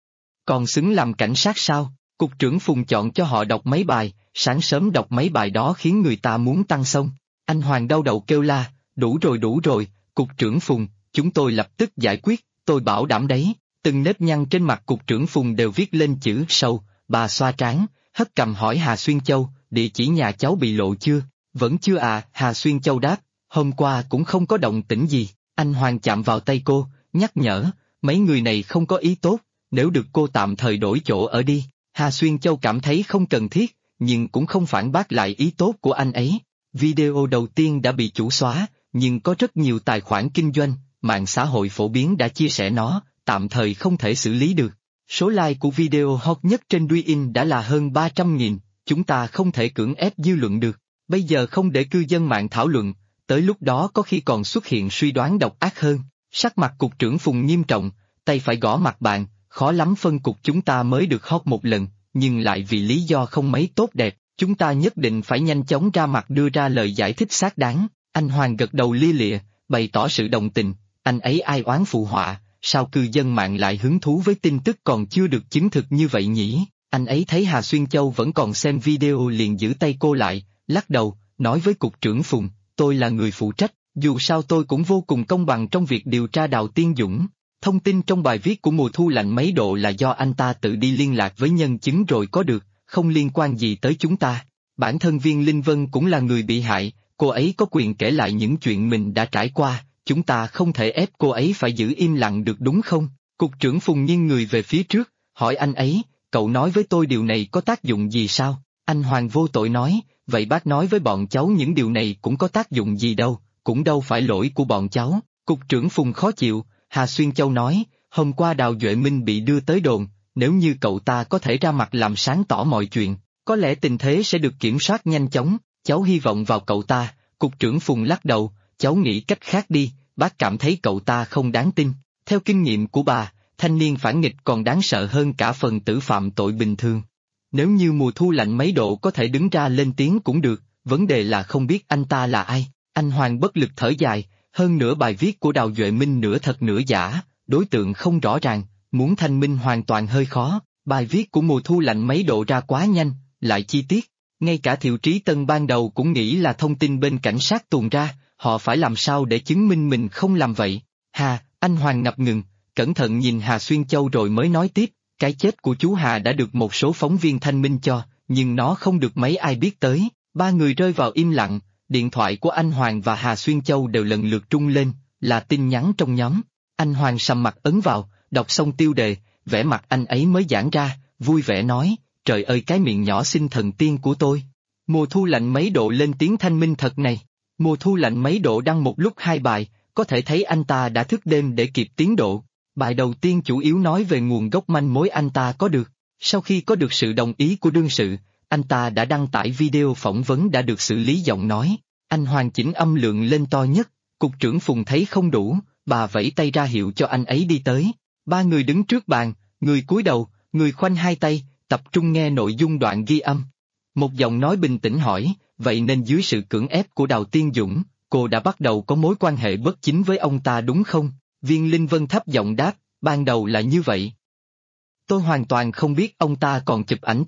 Còn xứng làm cảnh sát sao? Cục trưởng Phùng chọn cho họ đọc mấy bài, sáng sớm đọc mấy bài đó khiến người ta muốn tăng xông. Anh Hoàng đau đầu kêu la, đủ rồi, Cục trưởng Phùng, chúng tôi lập tức giải quyết, tôi bảo đảm đấy. Từng nếp nhăn trên mặt Cục trưởng Phùng đều viết lên chữ sâu, bà xoa trán, hất cằm hỏi Hà Xuyên Châu, địa chỉ nhà cháu bị lộ chưa? Vẫn chưa à, Hà Xuyên Châu đáp, hôm qua cũng không có động tĩnh gì. Anh Hoàng chạm vào tay cô, nhắc nhở, mấy người này không có ý tốt, nếu được cô tạm thời đổi chỗ ở đi. Hà Xuyên Châu cảm thấy không cần thiết, nhưng cũng không phản bác lại ý tốt của anh ấy. Video đầu tiên đã bị chủ xóa, nhưng có rất nhiều tài khoản kinh doanh, mạng xã hội phổ biến đã chia sẻ nó, tạm thời không thể xử lý được. Số like của video hot nhất trên Douyin đã là hơn 300.000, chúng ta không thể cưỡng ép dư luận được. Bây giờ không để cư dân mạng thảo luận, tới lúc đó có khi còn xuất hiện suy đoán độc ác hơn. Sắc mặt Cục trưởng Phùng nghiêm trọng, tay phải gõ mặt bàn, khó lắm phân cục chúng ta mới được hot một lần, nhưng lại vì lý do không mấy tốt đẹp, chúng ta nhất định phải nhanh chóng ra mặt đưa ra lời giải thích xác đáng. Anh Hoàng gật đầu lia lịa, bày tỏ sự đồng tình, anh ấy ai oán phụ họa, sao cư dân mạng lại hứng thú với tin tức còn chưa được chứng thực như vậy nhỉ? Anh ấy thấy Hà Xuyên Châu vẫn còn xem video liền giữ tay cô lại, lắc đầu, nói với Cục trưởng Phùng, tôi là người phụ trách, dù sao tôi cũng vô cùng công bằng trong việc điều tra Đào Tiên Dũng. Thông tin trong bài viết của Mùa Thu Lạnh mấy độ là do anh ta tự đi liên lạc với nhân chứng rồi có được, không liên quan gì tới chúng ta. Bản thân Viên Linh Vân cũng là người bị hại, cô ấy có quyền kể lại những chuyện mình đã trải qua, chúng ta không thể ép cô ấy phải giữ im lặng được đúng không? Cục trưởng Phùng nghiêng người về phía trước, hỏi anh ấy, cậu nói với tôi điều này có tác dụng gì sao? Anh Hoàng vô tội nói, vậy bác nói với bọn cháu những điều này cũng có tác dụng gì đâu, cũng đâu phải lỗi của bọn cháu. Cục trưởng Phùng khó chịu, Hà Xuyên Châu nói, hôm qua Đào Duệ Minh bị đưa tới đồn, nếu như cậu ta có thể ra mặt làm sáng tỏ mọi chuyện, có lẽ tình thế sẽ được kiểm soát nhanh chóng, cháu hy vọng vào cậu ta. Cục trưởng Phùng lắc đầu, cháu nghĩ cách khác đi, bác cảm thấy cậu ta không đáng tin. Theo kinh nghiệm của bà, thanh niên phản nghịch còn đáng sợ hơn cả phần tử phạm tội bình thường. Nếu như Mùa Thu Lạnh mấy độ có thể đứng ra lên tiếng cũng được, vấn đề là không biết anh ta là ai. Anh Hoàng bất lực thở dài, hơn nữa bài viết của Đào Duệ Minh nửa thật nửa giả, đối tượng không rõ ràng, muốn thanh minh hoàn toàn hơi khó. Bài viết của Mùa Thu Lạnh mấy độ ra quá nhanh, lại chi tiết. Ngay cả Thiệu Trí Tân ban đầu cũng nghĩ là thông tin bên cảnh sát tuồn ra, họ phải làm sao để chứng minh mình không làm vậy. Hà, anh Hoàng ngập ngừng, cẩn thận nhìn Hà Xuyên Châu rồi mới nói tiếp, cái chết của chú Hà đã được một số phóng viên thanh minh cho, nhưng nó không được mấy ai biết tới. Ba người rơi vào im lặng, điện thoại của anh Hoàng và Hà Xuyên Châu đều lần lượt trung lên, là tin nhắn trong nhóm. Anh Hoàng sầm mặt ấn vào, đọc xong tiêu đề, vẻ mặt anh ấy mới giãn ra, vui vẻ nói, trời ơi cái miệng nhỏ xinh thần tiên của tôi. Mùa Thu Lạnh mấy độ lên tiếng thanh minh thật này. Mùa Thu Lạnh mấy độ đăng một lúc hai bài, có thể thấy anh ta đã thức đêm để kịp tiến độ. Bài đầu tiên chủ yếu nói về nguồn gốc manh mối anh ta có được. Sau khi có được sự đồng ý của đương sự, anh ta đã đăng tải video phỏng vấn đã được xử lý giọng nói. Anh hoàn chỉnh âm lượng lên to nhất, Cục trưởng Phùng thấy không đủ, bà vẫy tay ra hiệu cho anh ấy đi tới. Ba người đứng trước bàn, người cúi đầu, người khoanh hai tay, tập trung nghe nội dung đoạn ghi âm. Một giọng nói bình tĩnh hỏi, vậy nên dưới sự cưỡng ép của Đào Tiên Dũng, cô đã bắt đầu có mối quan hệ bất chính với ông ta đúng không? Viên Linh Vân thấp giọng đáp, ban đầu là như vậy. Tôi hoàn toàn không biết ông ta còn chụp ảnh tôi.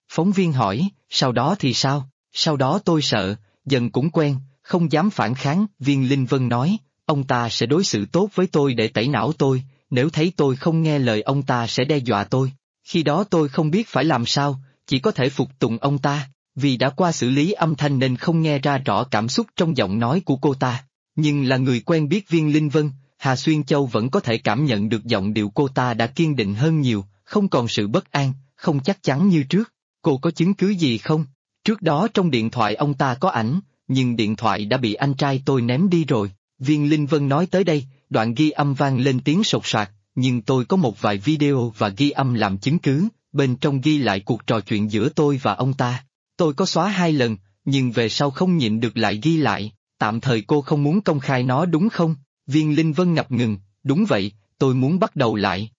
Phóng viên hỏi, sau đó thì sao? Sau đó tôi sợ, dần cũng quen, không dám phản kháng. Viên Linh Vân nói, ông ta sẽ đối xử tốt với tôi để tẩy não tôi, nếu thấy tôi không nghe lời ông ta sẽ đe dọa tôi. Khi đó tôi không biết phải làm sao, chỉ có thể phục tùng ông ta, vì đã qua xử lý âm thanh nên không nghe ra rõ cảm xúc trong giọng nói của cô ta. Nhưng là người quen biết Viên Linh Vân, Hà Xuyên Châu vẫn có thể cảm nhận được giọng điệu cô ta đã kiên định hơn nhiều, không còn sự bất an, không chắc chắn như trước. Cô có chứng cứ gì không? Trước đó trong điện thoại ông ta có ảnh, nhưng điện thoại đã bị anh trai tôi ném đi rồi. Viên Linh Vân nói tới đây, đoạn ghi âm vang lên tiếng sột soạt, nhưng tôi có một vài video và ghi âm làm chứng cứ, bên trong ghi lại cuộc trò chuyện giữa tôi và ông ta. Tôi có xóa 2 lần, nhưng về sau không nhịn được lại ghi lại, tạm thời cô không muốn công khai nó đúng không? Viên Linh Vân ngập ngừng, đúng vậy, tôi muốn bắt đầu lại.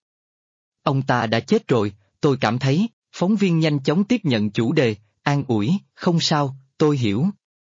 Ông ta đã chết rồi, tôi cảm thấy. Phóng viên nhanh chóng tiếp nhận chủ đề, an ủi, không sao, tôi hiểu.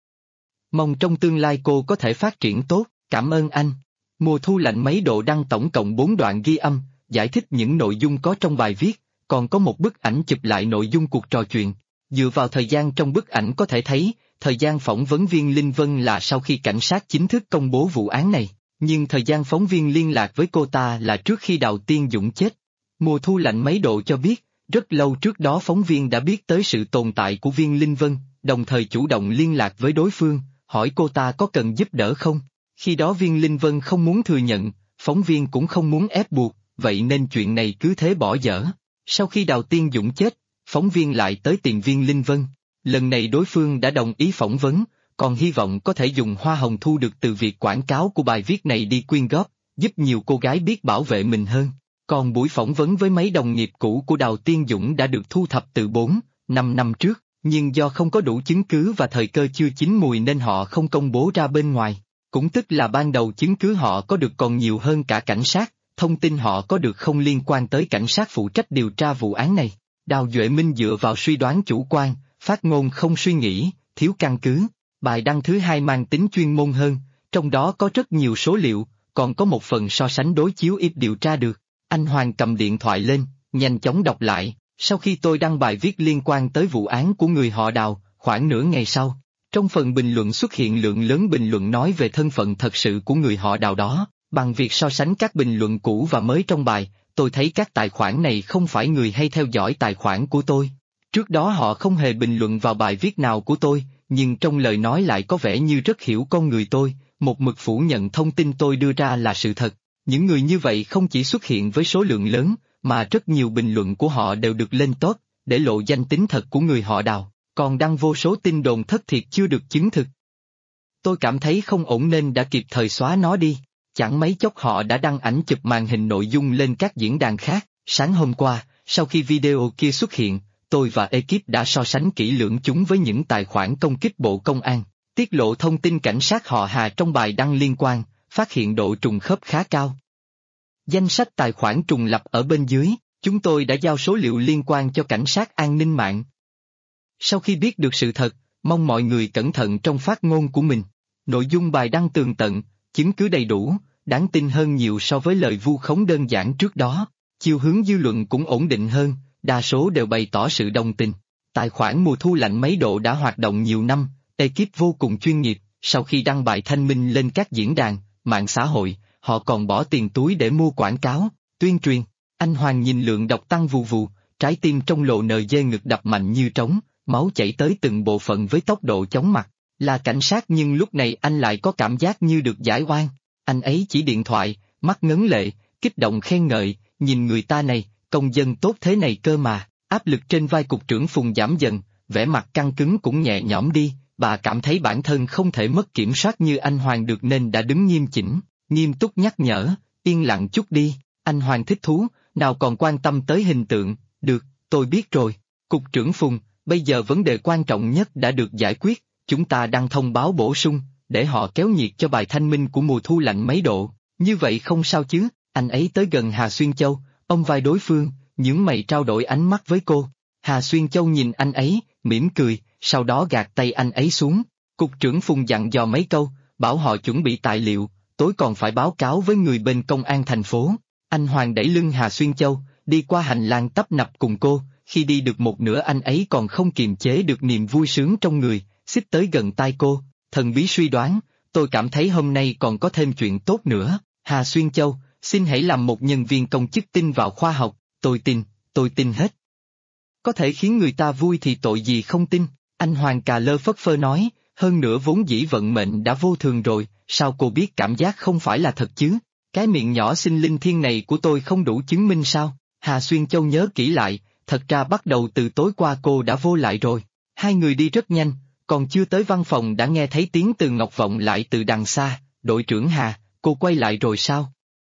Mong trong tương lai cô có thể phát triển tốt, cảm ơn anh. Mùa thu lạnh mấy độ đăng tổng cộng 4 đoạn ghi âm, giải thích những nội dung có trong bài viết, còn có một bức ảnh chụp lại nội dung cuộc trò chuyện. Dựa vào thời gian trong bức ảnh có thể thấy, thời gian phỏng vấn Viên Linh Vân là sau khi cảnh sát chính thức công bố vụ án này, nhưng thời gian phóng viên liên lạc với cô ta là trước khi Đào Tiên Dũng chết. Mùa thu lạnh mấy độ cho biết, rất lâu trước đó phóng viên đã biết tới sự tồn tại của Viên Linh Vân, đồng thời chủ động liên lạc với đối phương, hỏi cô ta có cần giúp đỡ không. Khi đó Viên Linh Vân không muốn thừa nhận, phóng viên cũng không muốn ép buộc, vậy nên chuyện này cứ thế bỏ dở. Sau khi Đào Tiên Dũng chết, phóng viên lại tới tìm Viên Linh Vân. Lần này đối phương đã đồng ý phỏng vấn, còn hy vọng có thể dùng hoa hồng thu được từ việc quảng cáo của bài viết này đi quyên góp, giúp nhiều cô gái biết bảo vệ mình hơn. Còn buổi phỏng vấn với mấy đồng nghiệp cũ của Đào Tiên Dũng đã được thu thập từ 4, 5 năm trước, nhưng do không có đủ chứng cứ và thời cơ chưa chín mùi nên họ không công bố ra bên ngoài. Cũng tức là ban đầu chứng cứ họ có được còn nhiều hơn cả cảnh sát, thông tin họ có được không liên quan tới cảnh sát phụ trách điều tra vụ án này. Đào Duệ Minh dựa vào suy đoán chủ quan, phát ngôn không suy nghĩ, thiếu căn cứ. Bài đăng thứ 2 mang tính chuyên môn hơn, trong đó có rất nhiều số liệu, còn có một phần so sánh đối chiếu ít điều tra được. Anh Hoàng cầm điện thoại lên, nhanh chóng đọc lại, sau khi tôi đăng bài viết liên quan tới vụ án của người họ Đào, khoảng nửa ngày sau, trong phần bình luận xuất hiện lượng lớn bình luận nói về thân phận thật sự của người họ Đào đó. Bằng việc so sánh các bình luận cũ và mới trong bài, tôi thấy các tài khoản này không phải người hay theo dõi tài khoản của tôi. Trước đó họ không hề bình luận vào bài viết nào của tôi, nhưng trong lời nói lại có vẻ như rất hiểu con người tôi, một mực phủ nhận thông tin tôi đưa ra là sự thật. Những người như vậy không chỉ xuất hiện với số lượng lớn, mà rất nhiều bình luận của họ đều được lên top, để lộ danh tính thật của người họ Đào, còn đăng vô số tin đồn thất thiệt chưa được chứng thực. Tôi cảm thấy không ổn nên đã kịp thời xóa nó đi, chẳng mấy chốc họ đã đăng ảnh chụp màn hình nội dung lên các diễn đàn khác. Sáng hôm qua, sau khi video kia xuất hiện, tôi và ekip đã so sánh kỹ lưỡng chúng với những tài khoản công kích Bộ Công an, tiết lộ thông tin cảnh sát họ Hà trong bài đăng liên quan, phát hiện độ trùng khớp khá cao. Danh sách tài khoản trùng lặp ở bên dưới, chúng tôi đã giao số liệu liên quan cho cảnh sát an ninh mạng. Sau khi biết được sự thật, mong mọi người cẩn thận trong phát ngôn của mình. Nội dung bài đăng tường tận, chứng cứ đầy đủ, đáng tin hơn nhiều so với lời vu khống đơn giản trước đó. Chiều hướng dư luận cũng ổn định hơn, đa số đều bày tỏ sự đồng tình. Tài khoản mùa thu lạnh mấy độ đã hoạt động nhiều năm, ekip vô cùng chuyên nghiệp, sau khi đăng bài thanh minh lên các diễn đàn, mạng xã hội, họ còn bỏ tiền túi để mua quảng cáo, tuyên truyền. Anh Hoàng nhìn lượng đọc tăng vù vù, trái tim trong lộ NG ngực đập mạnh như trống, máu chảy tới từng bộ phận với tốc độ chóng mặt. Là cảnh sát nhưng lúc này anh lại có cảm giác như được giải oan. Anh ấy chỉ điện thoại, mắt ngấn lệ, kích động khen ngợi, nhìn người ta này, công dân tốt thế này cơ mà. Áp lực trên vai cục trưởng Phùng giảm dần, vẻ mặt căng cứng cũng nhẹ nhõm đi, bà cảm thấy bản thân không thể mất kiểm soát như anh Hoàng được nên đã đứng nghiêm chỉnh, nghiêm túc nhắc nhở, yên lặng chút đi. Anh Hoàng thích thú, nào còn quan tâm tới hình tượng, được, tôi biết rồi. Cục trưởng Phùng, bây giờ vấn đề quan trọng nhất đã được giải quyết, chúng ta đang thông báo bổ sung, để họ kéo nhiệt cho bài thanh minh của mùa thu lạnh mấy độ, như vậy không sao chứ. Anh ấy tới gần Hà Xuyên Châu, ông vai đối phương, nhướng mày trao đổi ánh mắt với cô. Hà Xuyên Châu nhìn anh ấy, mỉm cười, sau đó gạt tay anh ấy xuống. Cục trưởng Phùng dặn dò mấy câu, bảo họ chuẩn bị tài liệu, tối còn phải báo cáo với người bên công an thành phố. Anh Hoàng đẩy lưng Hà Xuyên Châu, đi qua hành lang tấp nập cùng cô, khi đi được một nửa anh ấy còn không kiềm chế được niềm vui sướng trong người, xích tới gần tai cô, thần bí suy đoán, tôi cảm thấy hôm nay còn có thêm chuyện tốt nữa, Hà Xuyên Châu, xin hãy làm một nhân viên công chức tin vào khoa học, tôi tin hết. Có thể khiến người ta vui thì tội gì không tin, anh Hoàng cà lơ phất phơ nói, hơn nữa vốn dĩ vận mệnh đã vô thường rồi, sao cô biết cảm giác không phải là thật chứ? Cái miệng nhỏ xinh linh thiêng này của tôi không đủ chứng minh sao? Hà Xuyên Châu nhớ kỹ lại, thật ra bắt đầu từ tối qua cô đã vô lại rồi. Hai người đi rất nhanh, còn chưa tới văn phòng đã nghe thấy tiếng Từ Ngọc vọng lại từ đằng xa, đội trưởng Hà, cô quay lại rồi sao?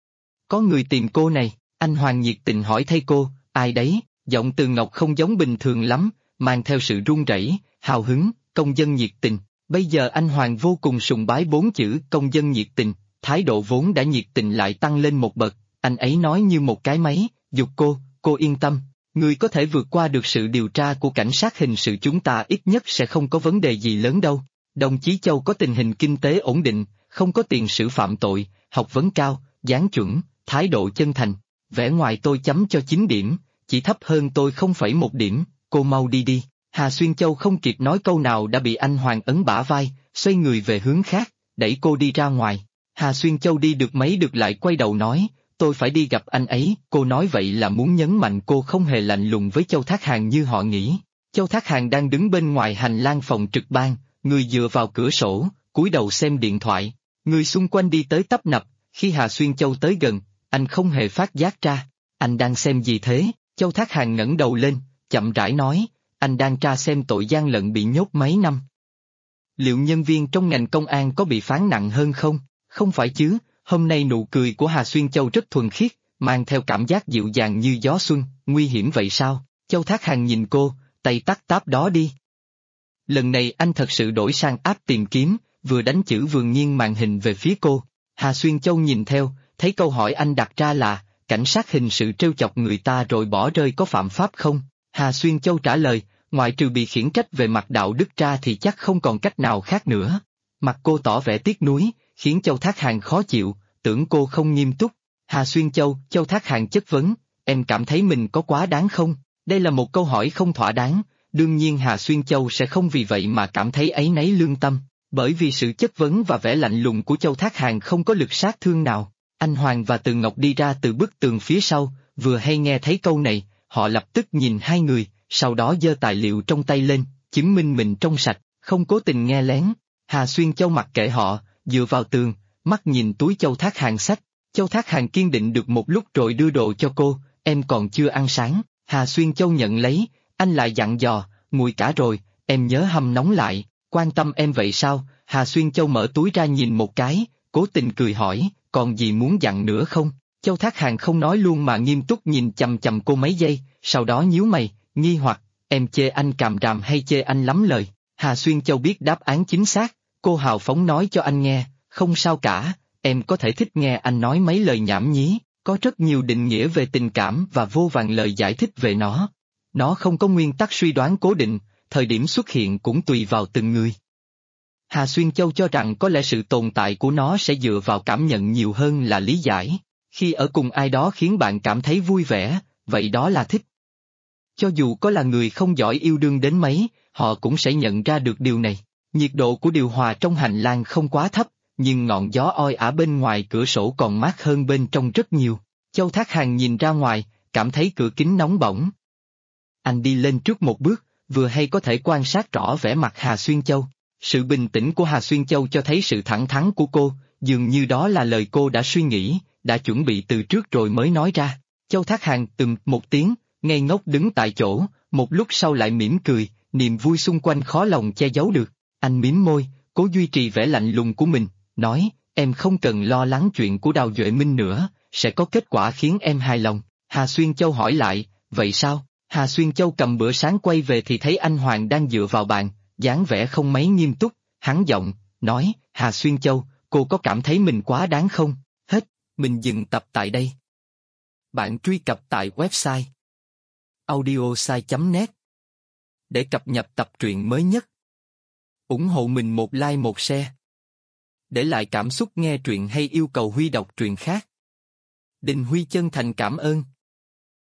Có người tìm cô này, anh Hoàng nhiệt tình hỏi thay cô, ai đấy? Giọng Từ Ngọc không giống bình thường lắm, mang theo sự run rẩy, hào hứng, công dân nhiệt tình. Bây giờ anh Hoàng vô cùng sùng bái 4 chữ công dân nhiệt tình, thái độ vốn đã nhiệt tình lại tăng lên một bậc, anh ấy nói như một cái máy, giục cô yên tâm, người có thể vượt qua được sự điều tra của cảnh sát hình sự chúng ta ít nhất sẽ không có vấn đề gì lớn đâu. Đồng chí Châu có tình hình kinh tế ổn định, không có tiền sử phạm tội, học vấn cao, dáng chuẩn, thái độ chân thành, vẻ ngoài tôi chấm cho 9 điểm, chỉ thấp hơn tôi 0,1 điểm, cô mau đi đi. Hà Xuyên Châu không kịp nói câu nào đã bị anh Hoàng ấn bả vai, xoay người về hướng khác, đẩy cô đi ra ngoài. Hà Xuyên Châu đi được mấy được lại quay đầu nói, tôi phải đi gặp anh ấy, cô nói vậy là muốn nhấn mạnh cô không hề lạnh lùng với Châu Thác Hàn như họ nghĩ. Châu Thác Hàn đang đứng bên ngoài hành lang phòng trực ban, người dựa vào cửa sổ, cúi đầu xem điện thoại, người xung quanh đi tới tấp nập, khi Hà Xuyên Châu tới gần, anh không hề phát giác ra, anh đang xem gì thế? Châu Thác Hàn ngẩng đầu lên, chậm rãi nói, anh đang tra xem tội gian lận bị nhốt mấy năm. Liệu nhân viên trong ngành công an có bị phán nặng hơn không? Không phải chứ, hôm nay nụ cười của Hà Xuyên Châu rất thuần khiết, mang theo cảm giác dịu dàng như gió xuân, nguy hiểm vậy sao? Châu Thác Hàn nhìn cô, tay tắt táp đó đi. Lần này anh thật sự đổi sang app tìm kiếm, vừa đánh chữ vừa nghiêng màn hình về phía cô. Hà Xuyên Châu nhìn theo, thấy câu hỏi anh đặt ra là, cảnh sát hình sự trêu chọc người ta rồi bỏ rơi có phạm pháp không? Hà Xuyên Châu trả lời, ngoại trừ bị khiển trách về mặt đạo đức ra thì chắc không còn cách nào khác nữa. Mặt cô tỏ vẻ tiếc nuối, khiến Châu Thác Hàn khó chịu, tưởng cô không nghiêm túc. Hà Xuyên Châu, Châu Thác Hàn chất vấn, em cảm thấy mình có quá đáng không? Đây là một câu hỏi không thỏa đáng, đương nhiên Hà Xuyên Châu sẽ không vì vậy mà cảm thấy áy náy lương tâm, bởi vì sự chất vấn và vẻ lạnh lùng của Châu Thác Hàn không có lực sát thương nào. Anh Hoàng và Từ Ngọc đi ra từ bức tường phía sau, vừa hay nghe thấy câu này, họ lập tức nhìn hai người, sau đó giơ tài liệu trong tay lên, chứng minh mình trong sạch, không cố tình nghe lén. Hà Xuyên Châu mặc kệ họ, dựa vào tường, mắt nhìn túi Châu Thác Hàn xách. Châu Thác Hàn kiên định được một lúc rồi đưa đồ cho cô, em còn chưa ăn sáng. Hà Xuyên Châu nhận lấy, anh lại dặn dò, nguội cả rồi, em nhớ hâm nóng lại, quan tâm em vậy sao? Hà Xuyên Châu mở túi ra nhìn một cái, cố tình cười hỏi, còn gì muốn dặn nữa không? Châu Thác Hàn không nói luôn mà nghiêm túc nhìn chằm chằm cô mấy giây, sau đó nhíu mày, nghi hoặc, em chê anh càm ràm hay chê anh lắm lời? Hà Xuyên Châu biết đáp án chính xác, cô hào phóng nói cho anh nghe, không sao cả, em có thể thích nghe anh nói mấy lời nhảm nhí, có rất nhiều định nghĩa về tình cảm và vô vàn lời giải thích về nó. Nó không có nguyên tắc suy đoán cố định, thời điểm xuất hiện cũng tùy vào từng người. Hà Xuyên Châu cho rằng có lẽ sự tồn tại của nó sẽ dựa vào cảm nhận nhiều hơn là lý giải. Khi ở cùng ai đó khiến bạn cảm thấy vui vẻ, vậy đó là thích. Cho dù có là người không giỏi yêu đương đến mấy, họ cũng sẽ nhận ra được điều này. Nhiệt độ của điều hòa trong hành lang không quá thấp, nhưng ngọn gió oi ả bên ngoài cửa sổ còn mát hơn bên trong rất nhiều. Châu Thác Hàn nhìn ra ngoài, cảm thấy cửa kính nóng bỏng. Anh đi lên trước một bước, vừa hay có thể quan sát rõ vẻ mặt Hà Xuyên Châu. Sự bình tĩnh của Hà Xuyên Châu cho thấy sự thẳng thắn của cô, dường như đó là lời cô đã suy nghĩ, đã chuẩn bị từ trước rồi mới nói ra. Châu Thác Hàn một tiếng, ngây ngốc đứng tại chỗ, một lúc sau lại mỉm cười, niềm vui xung quanh khó lòng che giấu được. Anh mím môi, cố duy trì vẻ lạnh lùng của mình, nói, em không cần lo lắng chuyện của Đào Duệ Minh nữa, sẽ có kết quả khiến em hài lòng. Hà Xuyên Châu hỏi lại, vậy sao? Hà Xuyên Châu cầm bữa sáng quay về thì thấy anh Hoàng đang dựa vào bàn, dáng vẻ không mấy nghiêm túc, hắn giọng, nói, Hà Xuyên Châu, cô có cảm thấy mình quá đáng không? Hết, mình dừng tập tại đây. Bạn truy cập tại website audiosai.net để cập nhật tập truyện mới nhất. Ủng hộ mình một like một share. Để lại cảm xúc nghe truyện hay yêu cầu Huy đọc truyện khác. Đình Huy chân thành cảm ơn.